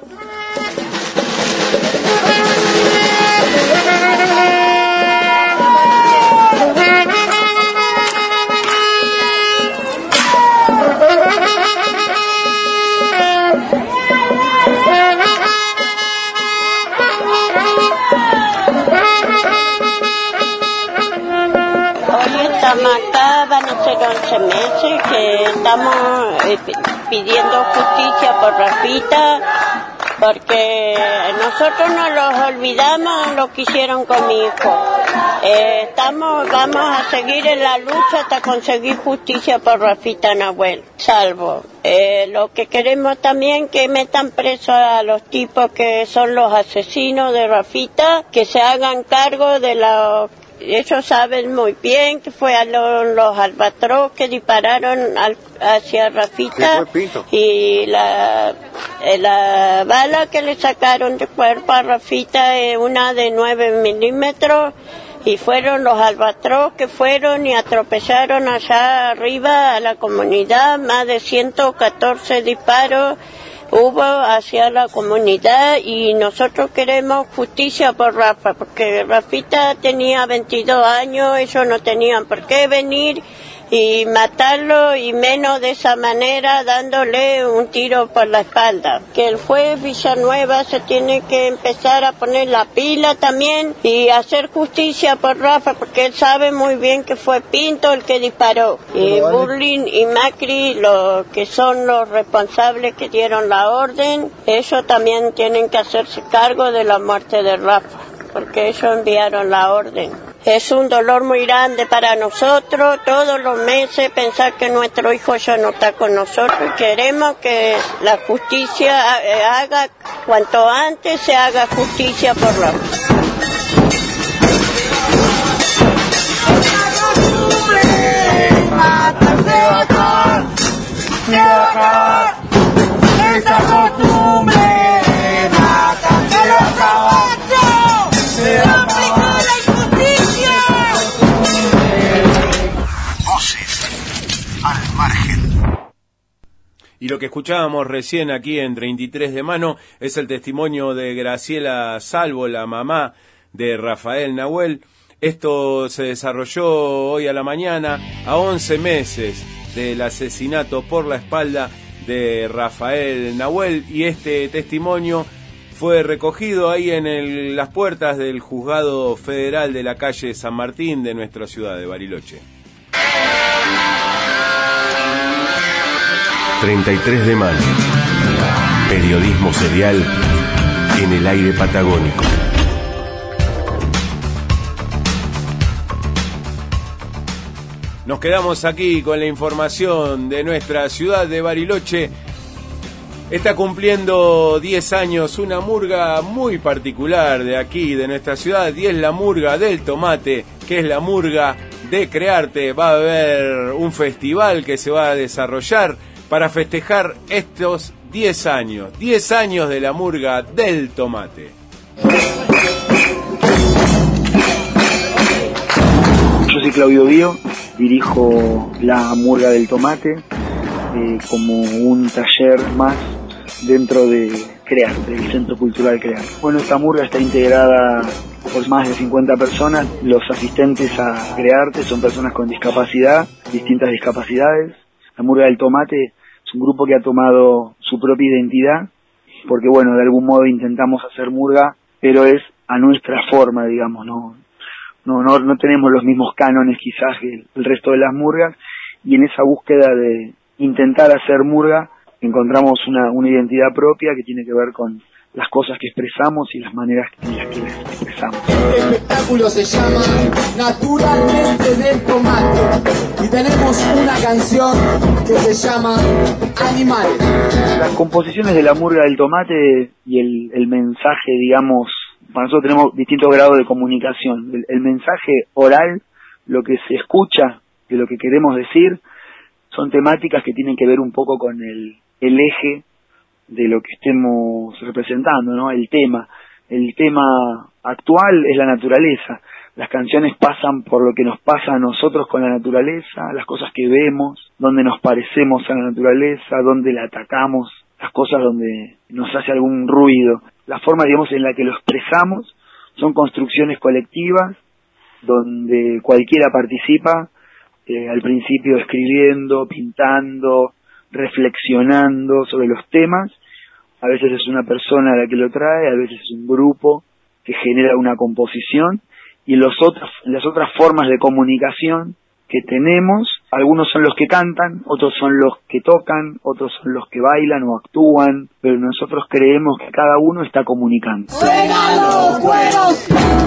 Acá van a ser once meses que estamos eh, pidiendo justicia por Rafita, porque nosotros no los olvidamos lo que hicieron con mi hijo. Eh, estamos, vamos a seguir en la lucha hasta conseguir justicia por Rafita Nahuel Salvo. Eh, lo que queremos también que metan presos a los tipos que son los asesinos de Rafita, que se hagan cargo de la... Ellos saben muy bien que fue a los, los albatros que dispararon al, hacia Rafita y la, la bala que le sacaron de cuerpo a Rafita es una de nueve milímetros y fueron los albatros que fueron y atropellaron allá arriba a la comunidad, más de ciento catorce disparos hubo hacia la comunidad y nosotros queremos justicia por Rafa, porque Rafita tenía veintidós años, ellos no tenían por qué venir y matarlo, y menos de esa manera dándole un tiro por la espalda. Que el juez Villanueva se tiene que empezar a poner la pila también y hacer justicia por Rafa, porque él sabe muy bien que fue Pinto el que disparó. Y Burlin y Macri, los que son los responsables que dieron la orden, ellos también tienen que hacerse cargo de la muerte de Rafa, porque ellos enviaron la orden. Es un dolor muy grande para nosotros, todos los meses pensar que nuestro hijo ya no está con nosotros, y queremos que la justicia haga, cuanto antes se haga justicia por Rafa. Esta costumbre mata, se acaba, se acaba. Al margen. Y lo que escuchábamos recién aquí en treinta y tres de mano es el testimonio de Graciela Salvo, la mamá de Rafael Nahuel. Esto se desarrolló hoy a la mañana, a once meses del asesinato por la espalda de Rafael Nahuel, y este testimonio fue recogido ahí en el, las puertas del Juzgado Federal de la calle San Martín de nuestra ciudad de Bariloche. treinta y tres de mayo. Periodismo serial en el aire patagónico. Nos quedamos aquí con la información de nuestra ciudad de Bariloche. Está cumpliendo diez años una murga muy particular de aquí, de nuestra ciudad, y es la murga del tomate, que es la murga de Crearte. Va a haber un festival que se va a desarrollar para festejar estos diez años, diez años de la murga del tomate. Yo soy Claudio Bío, dirijo la murga del tomate eh, como un taller más dentro de Crearte, del Centro Cultural Crearte. Bueno, esta murga está integrada por más de cincuenta personas. Los asistentes a Crearte son personas con discapacidad, distintas discapacidades. La murga del tomate es un grupo que ha tomado su propia identidad, porque bueno, de algún modo intentamos hacer murga, pero es a nuestra forma, digamos, no no no, no tenemos los mismos cánones quizás que el, el resto de las murgas, y en esa búsqueda de intentar hacer murga encontramos una, una identidad propia que tiene que ver con las cosas que expresamos y las maneras en las que las expresamos. Este espectáculo se llama Naturalmente del Tomate y tenemos una canción que se llama Animales. Las composiciones de la murga del tomate y el, el mensaje, digamos, para nosotros tenemos distintos grados de comunicación. El, el mensaje oral, lo que se escucha de lo que queremos decir, son temáticas que tienen que ver un poco con el, el eje de lo que estemos representando, ¿no? El tema. El tema actual es la naturaleza. Las canciones pasan por lo que nos pasa a nosotros con la naturaleza, las cosas que vemos, donde nos parecemos a la naturaleza, donde la atacamos, las cosas donde nos hace algún ruido. La forma, digamos, en la que lo expresamos son construcciones colectivas, donde cualquiera participa, eh, al principio escribiendo, pintando, reflexionando sobre los temas. A veces es una persona la que lo trae, a veces es un grupo que genera una composición, y los otros, las otras formas de comunicación que tenemos, algunos son los que cantan, otros son los que tocan, otros son los que bailan o actúan, pero nosotros creemos que cada uno está comunicando. Suenan los cueros,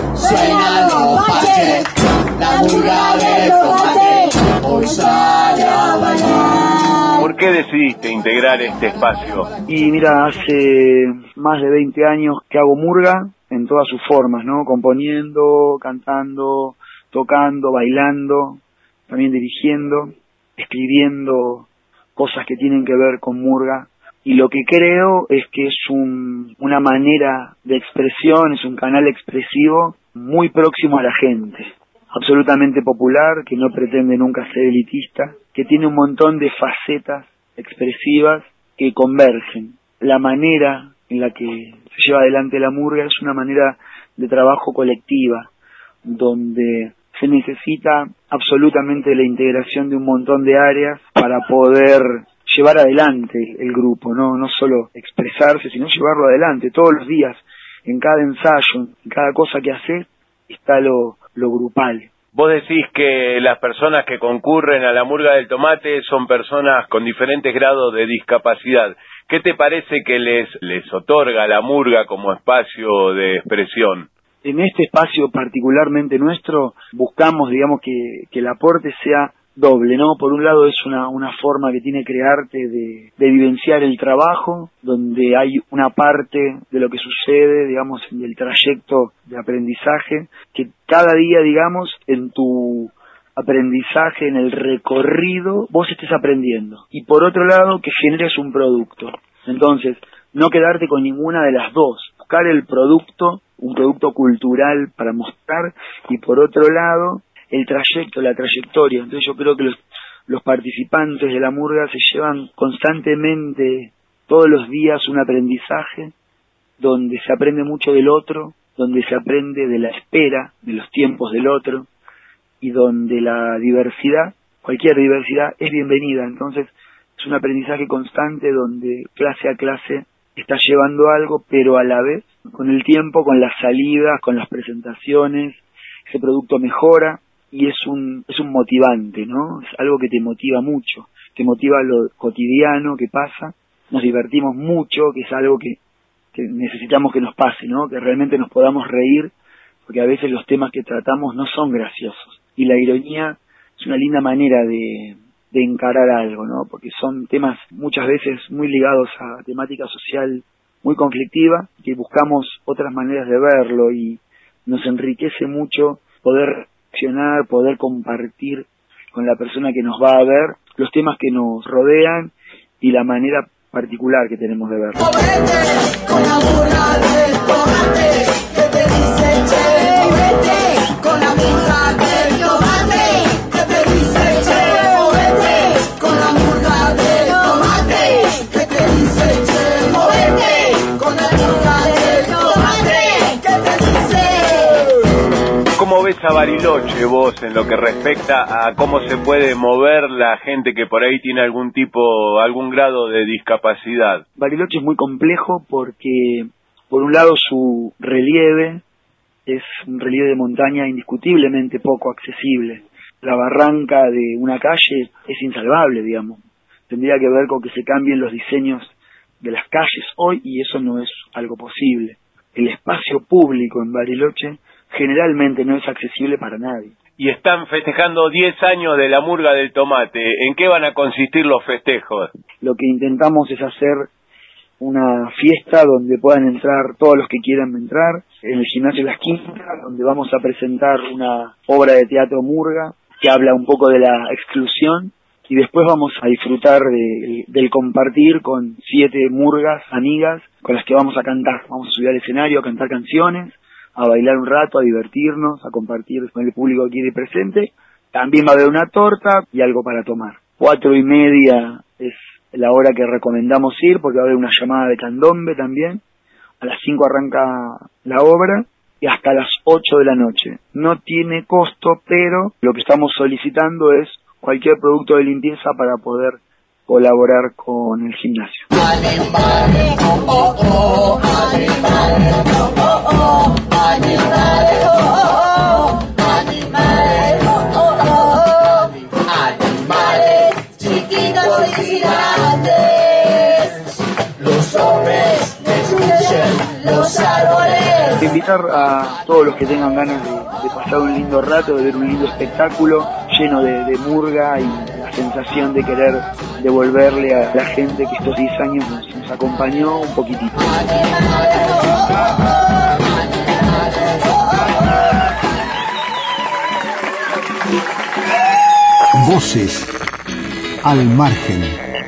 suenan los baches, la murga del tomate hoy sale a bailar. ¿Por qué decidiste integrar este espacio? Y mira, hace más de veinte años que hago murga en todas sus formas, ¿no? Componiendo, cantando, tocando, bailando, también dirigiendo, escribiendo cosas que tienen que ver con murga. Y lo que creo es que es un, una manera de expresión, es un canal expresivo muy próximo a la gente, absolutamente popular, que no pretende nunca ser elitista, que tiene un montón de facetas expresivas que convergen. La manera en la que se lleva adelante la murga es una manera de trabajo colectiva, donde se necesita absolutamente la integración de un montón de áreas para poder llevar adelante el grupo, no no solo expresarse, sino llevarlo adelante todos los días. En cada ensayo, en cada cosa que haces, está lo, lo grupal. Vos decís que las personas que concurren a la murga del tomate son personas con diferentes grados de discapacidad. ¿Qué te parece que les, les otorga la murga como espacio de expresión? En este espacio particularmente nuestro, buscamos, digamos, que, que el aporte sea doble, ¿no? Por un lado es una, una forma que tiene Crearte de, de vivenciar el trabajo, donde hay una parte de lo que sucede, digamos, en el trayecto de aprendizaje, que cada día, digamos, en tu aprendizaje, en el recorrido, vos estés aprendiendo. Y por otro lado, que generes un producto. Entonces, no quedarte con ninguna de las dos. Buscar el producto, un producto cultural para mostrar, y por otro lado, el trayecto, la trayectoria. Entonces yo creo que los, los participantes de la murga se llevan constantemente, todos los días, un aprendizaje, donde se aprende mucho del otro, donde se aprende de la espera, de los tiempos del otro, y donde la diversidad, cualquier diversidad, es bienvenida. Entonces es un aprendizaje constante donde clase a clase está llevando algo, pero a la vez, con el tiempo, con las salidas, con las presentaciones, ese producto mejora y es un es un motivante, ¿no? Es algo que te motiva mucho, te motiva lo cotidiano que pasa, nos divertimos mucho, que es algo que, que necesitamos que nos pase, ¿no? Que realmente nos podamos reír, porque a veces los temas que tratamos no son graciosos. Y la ironía es una linda manera de, de encarar algo, ¿no? Porque son temas muchas veces muy ligados a temática social muy conflictiva, que buscamos otras maneras de verlo y nos enriquece mucho poder reaccionar, poder compartir con la persona que nos va a ver los temas que nos rodean y la manera particular que tenemos de verlo. Con la burra del tomate, que te dice che, vete, con la burra del tomate, que te dice che, movete, con la burra del tomate, que te dice che, movete, con la burra del tomate, que te dice. ¿Cómo ves a Bariloche vos en lo que respecta a cómo se puede mover la gente que por ahí tiene algún tipo, algún grado de discapacidad? Bariloche es muy complejo porque, por un lado, su relieve es un relieve de montaña indiscutiblemente poco accesible. La barranca de una calle es insalvable, digamos. Tendría que ver con que se cambien los diseños de las calles hoy y eso no es algo posible. El espacio público en Bariloche generalmente no es accesible para nadie. Y están festejando diez años de la Murga del Tomate. ¿En qué van a consistir los festejos? Lo que intentamos es hacer una fiesta donde puedan entrar todos los que quieran entrar, en el gimnasio Las Quintas, donde vamos a presentar una obra de teatro murga que habla un poco de la exclusión, y después vamos a disfrutar de, del compartir con siete murgas amigas con las que vamos a cantar. Vamos a subir al escenario a cantar canciones, a bailar un rato, a divertirnos, a compartir con el público aquí de presente. También va a haber una torta y algo para tomar. Cuatro y media es la hora que recomendamos ir, porque va a haber una llamada de candombe también. A las cinco arranca la obra y hasta las ocho de la noche. No tiene costo, pero lo que estamos solicitando es cualquier producto de limpieza para poder colaborar con el gimnasio. Animales, oh, oh, oh, animales, oh, oh, oh, animales, oh, oh, oh, animales, oh, oh, oh, animales, chiquitos y grandes, los hombres destruyen los árboles. Invitar a todos los que tengan ganas de, de pasar un lindo rato, de ver un lindo espectáculo lleno de, de murga y la sensación de querer devolverle a la gente que estos diez años nos, nos acompañó un poquitito. Voces al margen.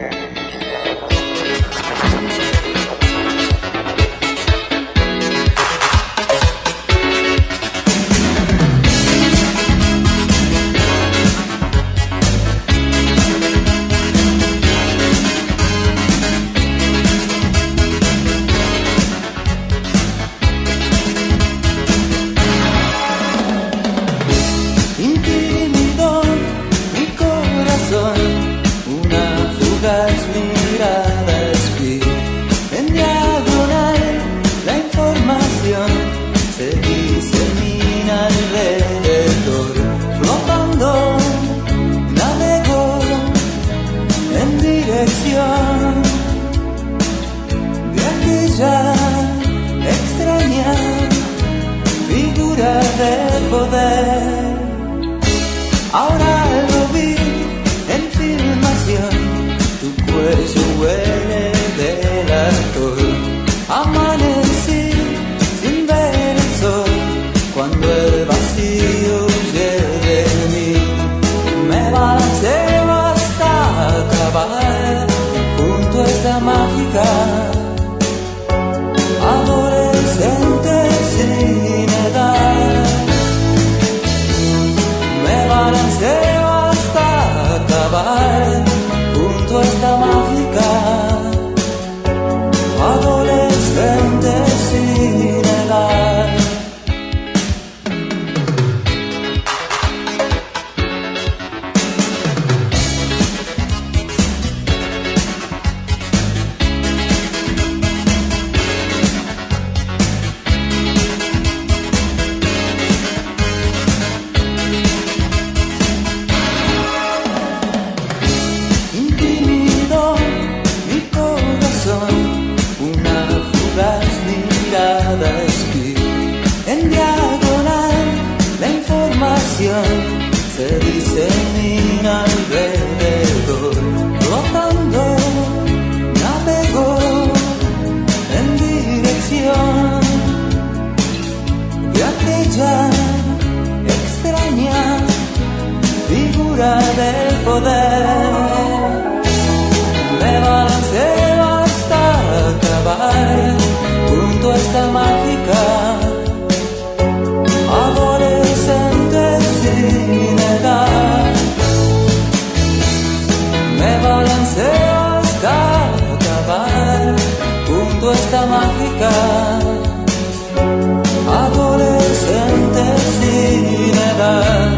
Adolescente sin edad, me van a hacer murga del poder. Me balanceo hasta acabar junto a esta mágica adolescente sin edad. Me balanceo hasta acabar junto a esta mágica adolescente sin edad.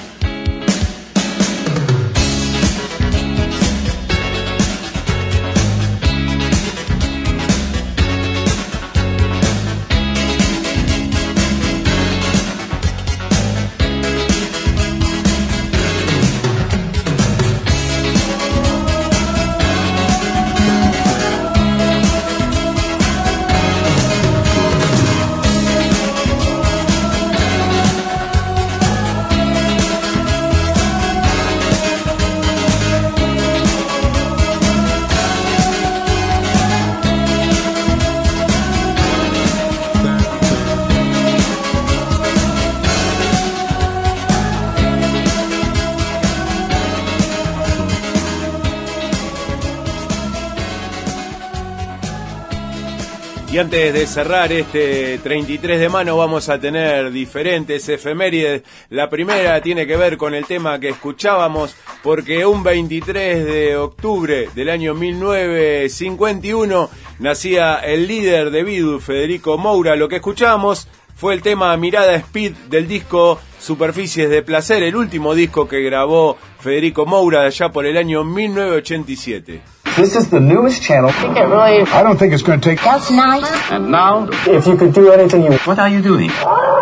Y antes de cerrar este treinta y tres de mano vamos a tener diferentes efemérides. La primera tiene que ver con el tema que escuchábamos, porque un veintitrés de octubre del año mil novecientos cincuenta y uno nacía el líder de Bidu, Federico Moura. Lo que escuchábamos fue el tema Mirada Speed del disco Superficies de Placer, el último disco que grabó Federico Moura allá por el año mil novecientos ochenta y siete. This is the newest channel. I think it really... I don't think it's going to take... That's nice. And now, if you could do anything you... What are you doing?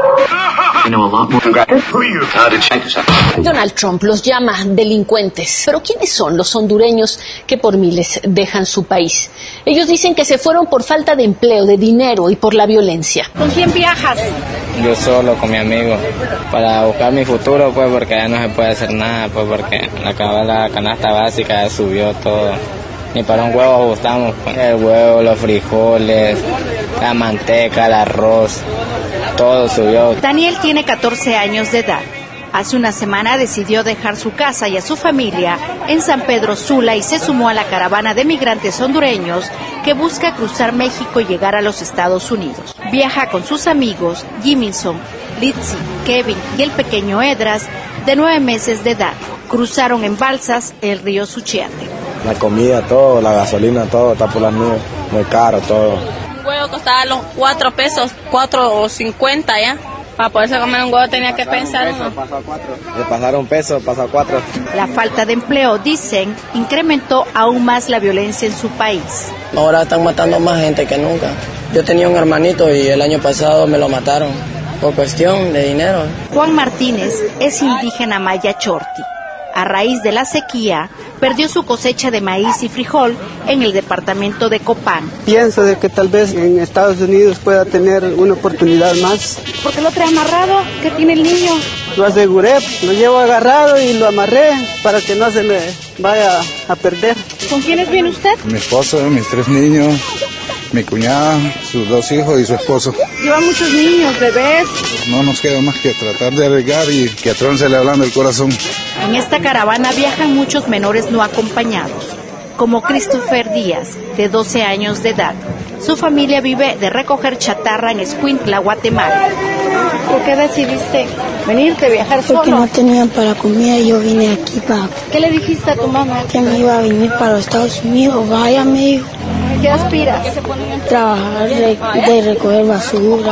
You know a lot more. Who are you? How to check yourself. Donald Trump los llama delincuentes. Pero ¿quiénes son los hondureños que por miles dejan su país? Ellos dicen que se fueron por falta de empleo, de dinero y por la violencia. ¿Con quién viajas? Yo solo, con mi amigo, para buscar mi futuro, pues, porque ya no se puede hacer nada, pues, porque acaba la canasta básica, ya subió todo. Ni para un huevo ajustamos, pues. El huevo, los frijoles, la manteca, el arroz, todo subió. Daniel tiene catorce años de edad. Hace una semana decidió dejar su casa y a su familia en San Pedro Sula y se sumó a la caravana de migrantes hondureños que busca cruzar México y llegar a los Estados Unidos. Viaja con sus amigos Jiminson, Litzy, Kevin y el pequeño Edras, de nueve meses de edad. Cruzaron en balsas el río Suchiate. La comida, todo, la gasolina, todo está por las nubes, muy caro todo. Un huevo costaba los cuatro pesos, cuatro o cincuenta ya. Para poderse comer un huevo tenía que pensar uno. De pasar un peso, pasó a cuatro. La falta de empleo, dicen, incrementó aún más la violencia en su país. Ahora están matando más gente que nunca. Yo tenía un hermanito y el año pasado me lo mataron por cuestión de dinero. Juan Martínez es indígena maya chorti. A raíz de la sequía, perdió su cosecha de maíz y frijol en el departamento de Copán. Pienso de que tal vez en Estados Unidos pueda tener una oportunidad más. ¿Por qué lo trae amarrado? ¿Qué tiene el niño? Lo aseguré, lo llevo agarrado y lo amarré para que no se me vaya a perder. ¿Con quiénes viene usted? Mi esposo, mis tres niños, mi cuñada, sus dos hijos y su esposo. Lleva muchos niños, bebés. No nos queda más que tratar de arriesgar y que a Tron se le hablando el corazón. En esta caravana viajan muchos menores no acompañados, como Christopher Díaz, de doce años de edad. Su familia vive de recoger chatarra en Escuintla, Guatemala. ¿Por qué decidiste venirte, viajar solo? Porque no tenían para comida y yo vine aquí para... ¿Qué le dijiste a tu mamá? Que me iba a venir para los Estados Unidos. Vaya, me dijo. ¿Qué aspiras? Trabajar de, de recoger basura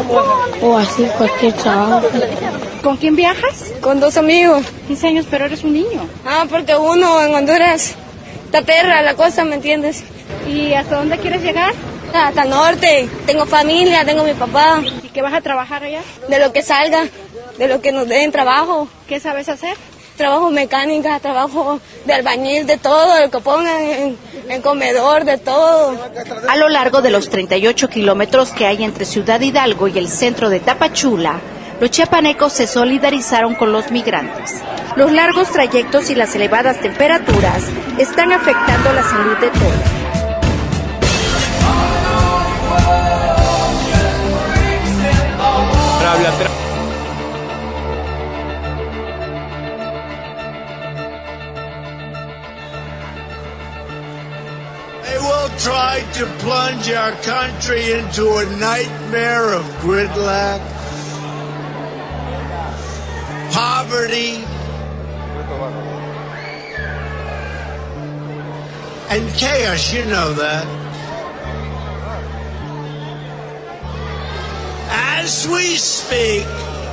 o así cualquier trabajo. ¿Con quién viajas? Con dos amigos. quince años, pero eres un niño. Ah, porque uno en Honduras está perra la cosa, ¿me entiendes? ¿Y hasta dónde quieres llegar? Hasta el norte. Tengo familia, tengo mi papá. ¿Y qué vas a trabajar allá? De lo que salga, de lo que nos den trabajo. ¿Qué sabes hacer? Trabajo mecánica, trabajo de albañil, de todo, lo que pongan en, en comedor, de todo. A lo largo de los treinta y ocho kilómetros que hay entre Ciudad Hidalgo y el centro de Tapachula, los chiapanecos se solidarizaron con los migrantes. Los largos trayectos y las elevadas temperaturas están afectando la salud de todos. to plunge our country into a nightmare of gridlock, poverty, and chaos. You know that. As we speak,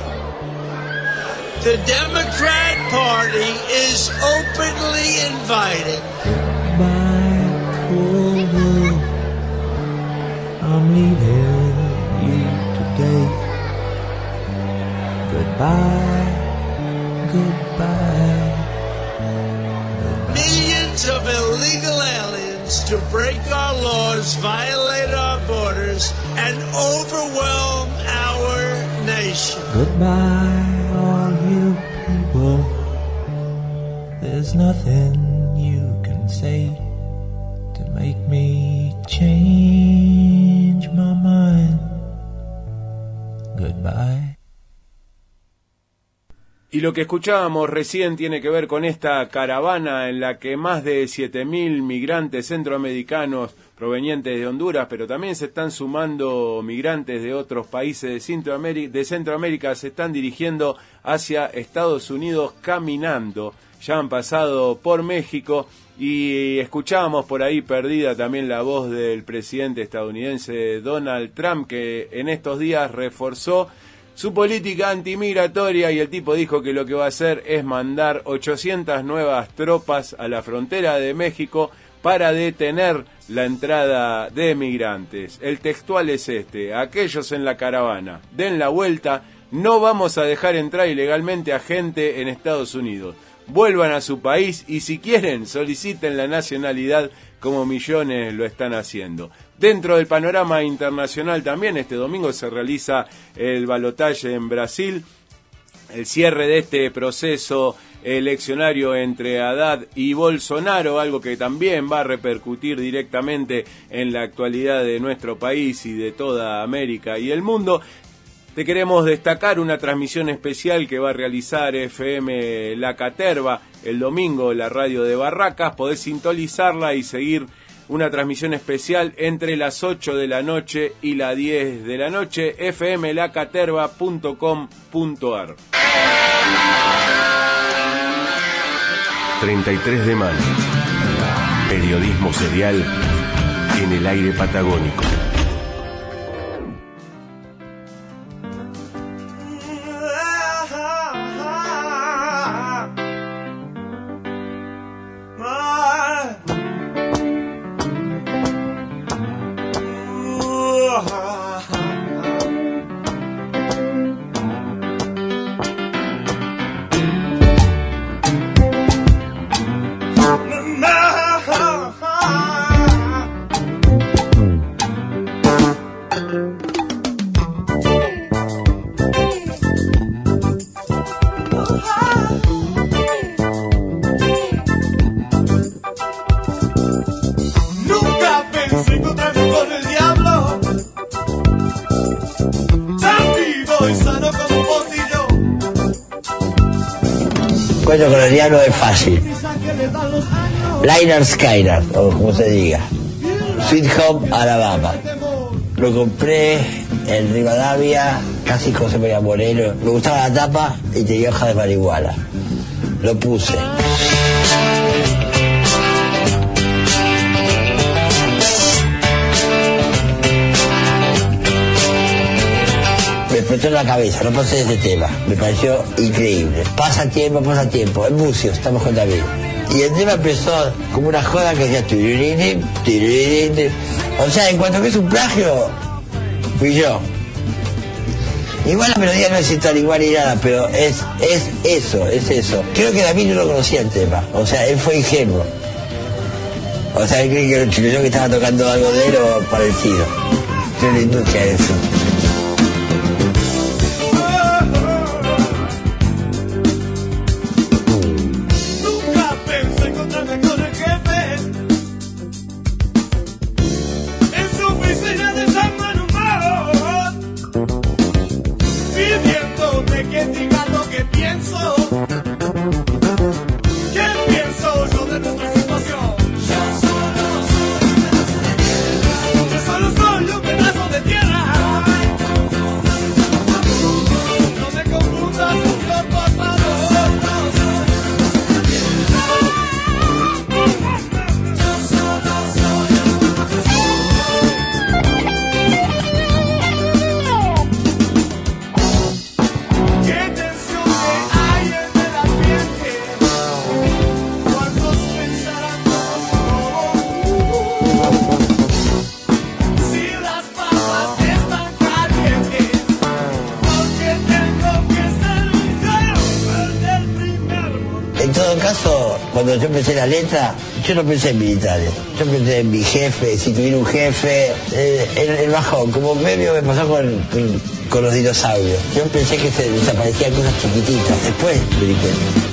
the Democrat Party is openly inviting. I'm leaving you today. Goodbye, goodbye, goodbye. Millions of illegal aliens to break our laws, violate our borders, and overwhelm our nation. Goodbye, all you people. There's nothing you can say to make me change my mind. Goodbye. Y lo que escuchábamos recién tiene que ver con esta caravana en la que más de siete mil migrantes centroamericanos provenientes de Honduras, pero también se están sumando migrantes de otros países de Centroamérica, de Centroamérica se están dirigiendo hacia Estados Unidos caminando. Ya han pasado por México y escuchábamos por ahí perdida también la voz del presidente estadounidense Donald Trump, que en estos días reforzó su política antimigratoria y el tipo dijo que lo que va a hacer es mandar ochocientas nuevas tropas a la frontera de México para detener la entrada de migrantes. El textual es este: aquellos en la caravana, den la vuelta, no vamos a dejar entrar ilegalmente a gente en Estados Unidos. Vuelvan a su país y si quieren soliciten la nacionalidad como millones lo están haciendo. Dentro del panorama internacional también este domingo se realiza el balotaje en Brasil, el cierre de este proceso eleccionario entre Haddad y Bolsonaro, algo que también va a repercutir directamente en la actualidad de nuestro país y de toda América y el mundo. Te queremos destacar una transmisión especial que va a realizar F M La Caterva el domingo, la radio de Barracas. Podés sintonizarla y seguir una transmisión especial entre las ocho de la noche y las diez de la noche, f m la caterva punto com punto a r. treinta y tres de mayo. Periodismo serial en el aire patagónico. Bueno, con el diablo es fácil. Liner Skyner, o como se diga. Sweet Home Alabama. Lo compré en Rivadavia, casi José María Moreno. Me gustaba la tapa y tenía hoja de marihuana. Lo puse. Me explotó en la cabeza, no pasé de este tema. Me pareció increíble. Pasa tiempo, pasa tiempo. En Bucios, estamos con David. Y el tema empezó como una joda que decía tirirín, tirirín. O sea, en cuanto que es un plagio, fui yo. Igual la melodía no es igual ni nada, pero es, es eso, es eso. Creo que David no lo conocía el tema. O sea, él fue ingenuo. O sea, él cree que yo que estaba tocando algo de él o parecido. Yo la industria de eso. todo caso, cuando yo pensé la letra, yo no pensé en militares. Yo pensé en mi jefe, si tuviera un jefe, eh, el, el bajón, como medio me pasó con, con, con los dinosaurios. Yo pensé que se desaparecían cosas chiquititas, después me di cuenta.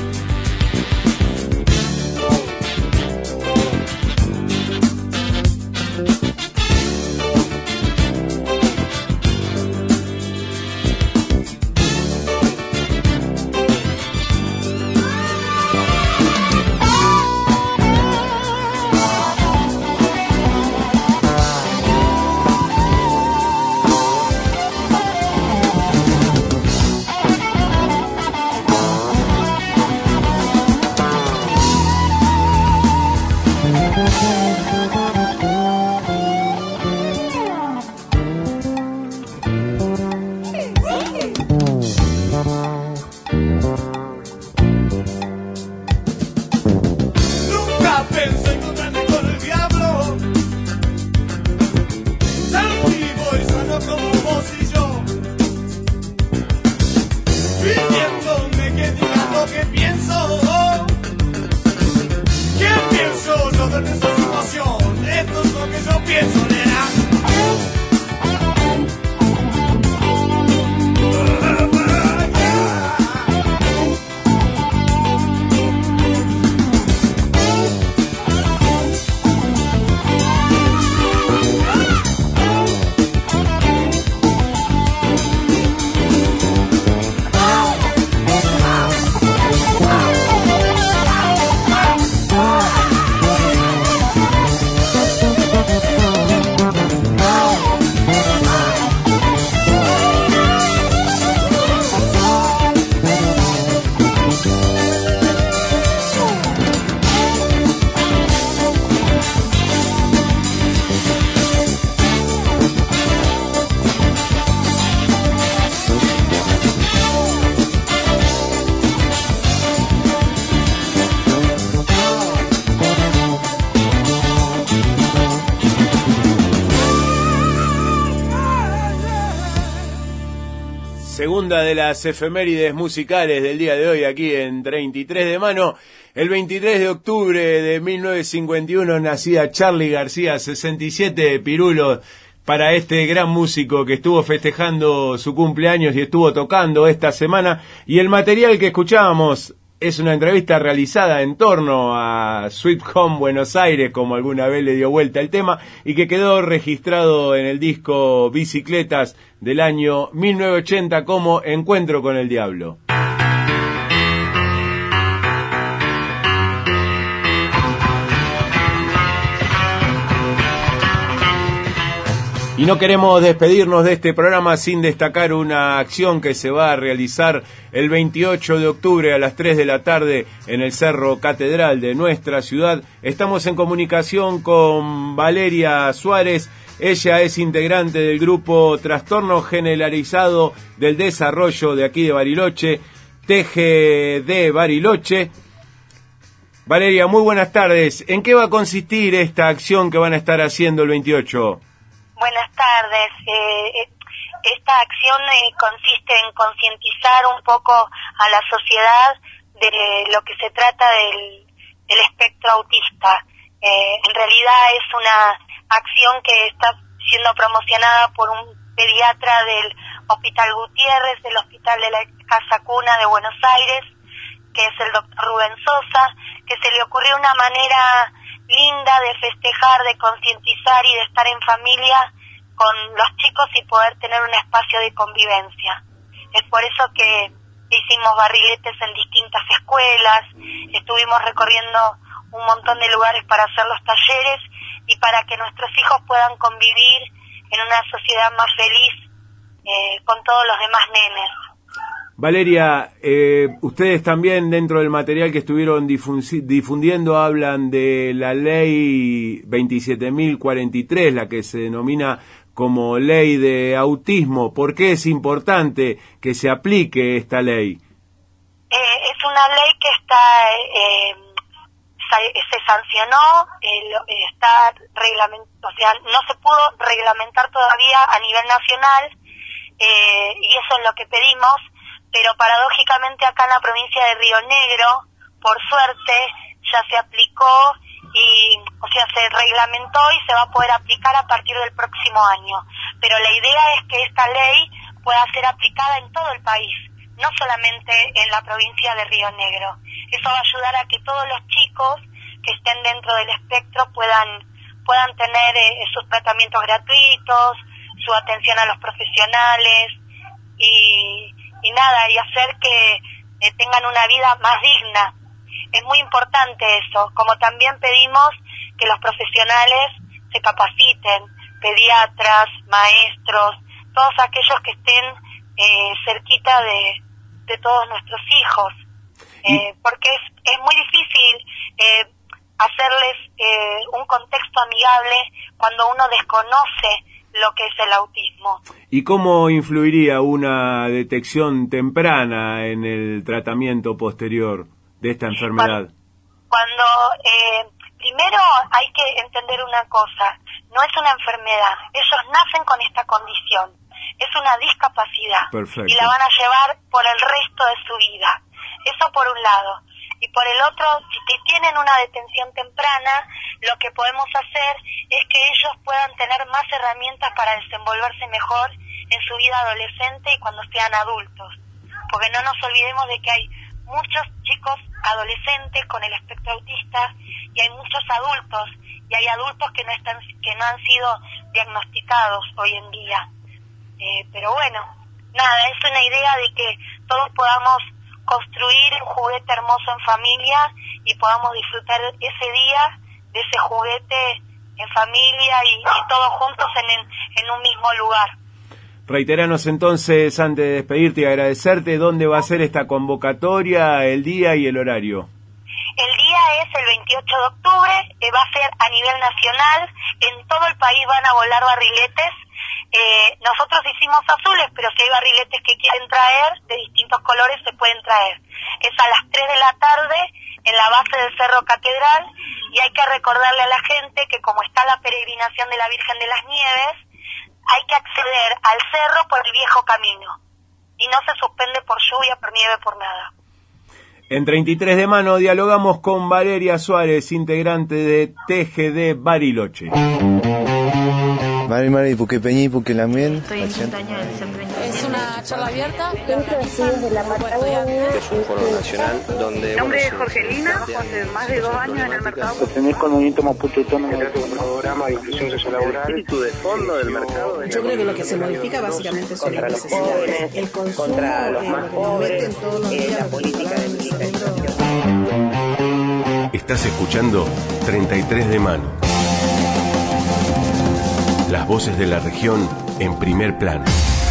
Segunda de las efemérides musicales del día de hoy aquí en treinta y tres de mano. El veintitrés de octubre de mil novecientos cincuenta y uno nacía Charly García, sesenta y siete pirulos para este gran músico que estuvo festejando su cumpleaños y estuvo tocando esta semana. Y el material que escuchábamos es una entrevista realizada en torno a Sweet Home Buenos Aires, como alguna vez le dio vuelta el tema, y que quedó registrado en el disco Bicicletas del año mil novecientos ochenta como Encuentro con el Diablo. Y no queremos despedirnos de este programa sin destacar una acción que se va a realizar el veintiocho de octubre a las tres de la tarde en el Cerro Catedral de nuestra ciudad. Estamos en comunicación con Valeria Suárez. Ella es integrante del grupo Trastorno Generalizado del Desarrollo de aquí de Bariloche, T G D Bariloche. Valeria, muy buenas tardes. ¿En qué va a consistir esta acción que van a estar haciendo el veintiocho? Buenas tardes. Eh, esta acción eh, consiste en concientizar un poco a la sociedad de lo que se trata del, del espectro autista. Eh, en realidad es una acción que está siendo promocionada por un pediatra del Hospital Gutiérrez, del Hospital de la Casa Cuna de Buenos Aires, que es el doctor Rubén Sosa, que se le ocurrió una manera linda de festejar, de concientizar y de estar en familia con los chicos y poder tener un espacio de convivencia. Es por eso que hicimos barriletes en distintas escuelas, estuvimos recorriendo un montón de lugares para hacer los talleres y para que nuestros hijos puedan convivir en una sociedad más feliz eh, con todos los demás nenes. Valeria, eh, ustedes también dentro del material que estuvieron difundiendo hablan de la ley veintisiete mil cuarenta y tres, la que se denomina como ley de autismo. ¿Por qué es importante que se aplique esta ley? Eh, es una ley que está eh, se sancionó, eh, está reglamentado, o sea, no se pudo reglamentar todavía a nivel nacional eh, y eso es lo que pedimos. Pero paradójicamente acá en la provincia de Río Negro, por suerte ya se aplicó y, o sea, se reglamentó y se va a poder aplicar a partir del próximo año. Pero la idea es que esta ley pueda ser aplicada en todo el país, no solamente en la provincia de Río Negro. Eso va a ayudar a que todos los chicos que estén dentro del espectro puedan puedan tener eh, sus tratamientos gratuitos, su atención a los profesionales y, y nada, y hacer que eh, tengan una vida más digna. Es muy importante eso, como también pedimos que los profesionales se capaciten, pediatras, maestros, todos aquellos que estén eh, cerquita de, de todos nuestros hijos, eh, porque es, es muy difícil eh, hacerles eh, un contexto amigable cuando uno desconoce lo que es el autismo. ¿Y cómo influiría una detección temprana en el tratamiento posterior de esta enfermedad? Cuando, cuando eh, primero hay que entender una cosa, no es una enfermedad, ellos nacen con esta condición, es una discapacidad. Perfecto. Y la van a llevar por el resto de su vida. Eso por un lado. Y por el otro, si tienen una detención temprana, lo que podemos hacer es que ellos puedan tener más herramientas para desenvolverse mejor en su vida adolescente y cuando sean adultos. Porque no nos olvidemos de que hay muchos chicos adolescentes con el espectro autista y hay muchos adultos, y hay adultos que no están, que no han sido diagnosticados hoy en día. Eh, pero bueno, nada, es una idea de que todos podamos construir un juguete hermoso en familia y podamos disfrutar ese día de ese juguete en familia y, y todos juntos en, en, en un mismo lugar. Reiteranos entonces, antes de despedirte y agradecerte, ¿dónde va a ser esta convocatoria, el día y el horario? El día es el veintiocho de octubre, eh, va a ser a nivel nacional, en todo el país van a volar barriletes. Eh, nosotros hicimos azules, pero si hay barriletes que quieren traer de distintos colores se pueden traer. Es a las tres de la tarde en la base del Cerro Catedral y hay que recordarle a la gente que como está la peregrinación de la Virgen de las Nieves, hay que acceder al cerro por el viejo camino y no se suspende por lluvia, por nieve, por nada. En treinta y tres de mano dialogamos con Valeria Suárez, integrante de T G D Bariloche. Mari Mari Puquepeñí, Puquelamien. Estoy en quinto año del centro. Es una charla abierta. de la Patagonia. Es un foro nacional donde... Mi nombre es Jorgelina, hace más de dos años en el mercado. Sostener con el movimiento Mapuche Autónomo. Un programa de inclusión sociolaboral. El espíritu de fondo del mercado. Yo creo que lo que se modifica básicamente son las necesidades. El consumo, contra los más pobres, todos los días, la política de militarización. Estás escuchando treinta y tres de mano. Las voces de la región en primer plano.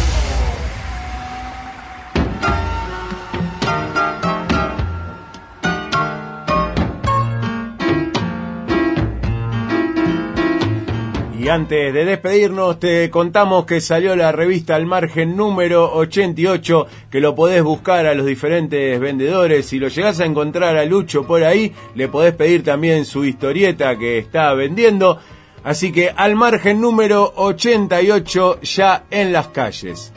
Y antes de despedirnos te contamos que salió la revista Al Margen número ochenta y ocho, que lo podés buscar a los diferentes vendedores. Si lo llegás a encontrar a Lucho por ahí, le podés pedir también su historieta que está vendiendo. Así que Al Margen número ochenta y ocho ya en las calles.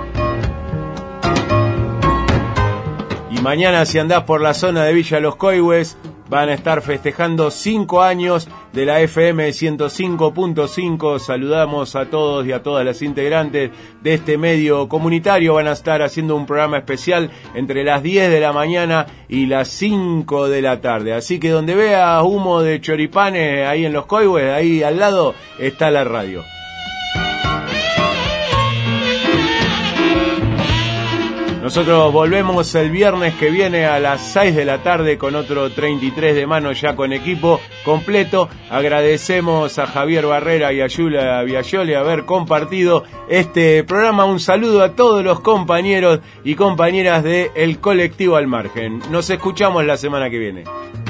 Y mañana, si andás por la zona de Villa Los Coihues, van a estar festejando cinco años de la F M ciento cinco punto cinco. Saludamos a todos y a todas las integrantes de este medio comunitario. Van a estar haciendo un programa especial entre las diez de la mañana y las cinco de la tarde. Así que donde veas humo de choripanes ahí en Los Coihues, ahí al lado está la radio. Nosotros volvemos el viernes que viene a las seis de la tarde con otro treinta y tres de mano ya con equipo completo. Agradecemos a Javier Barrera y a Yula Viayoli haber compartido este programa. Un saludo a todos los compañeros y compañeras del colectivo Al Margen. Nos escuchamos la semana que viene.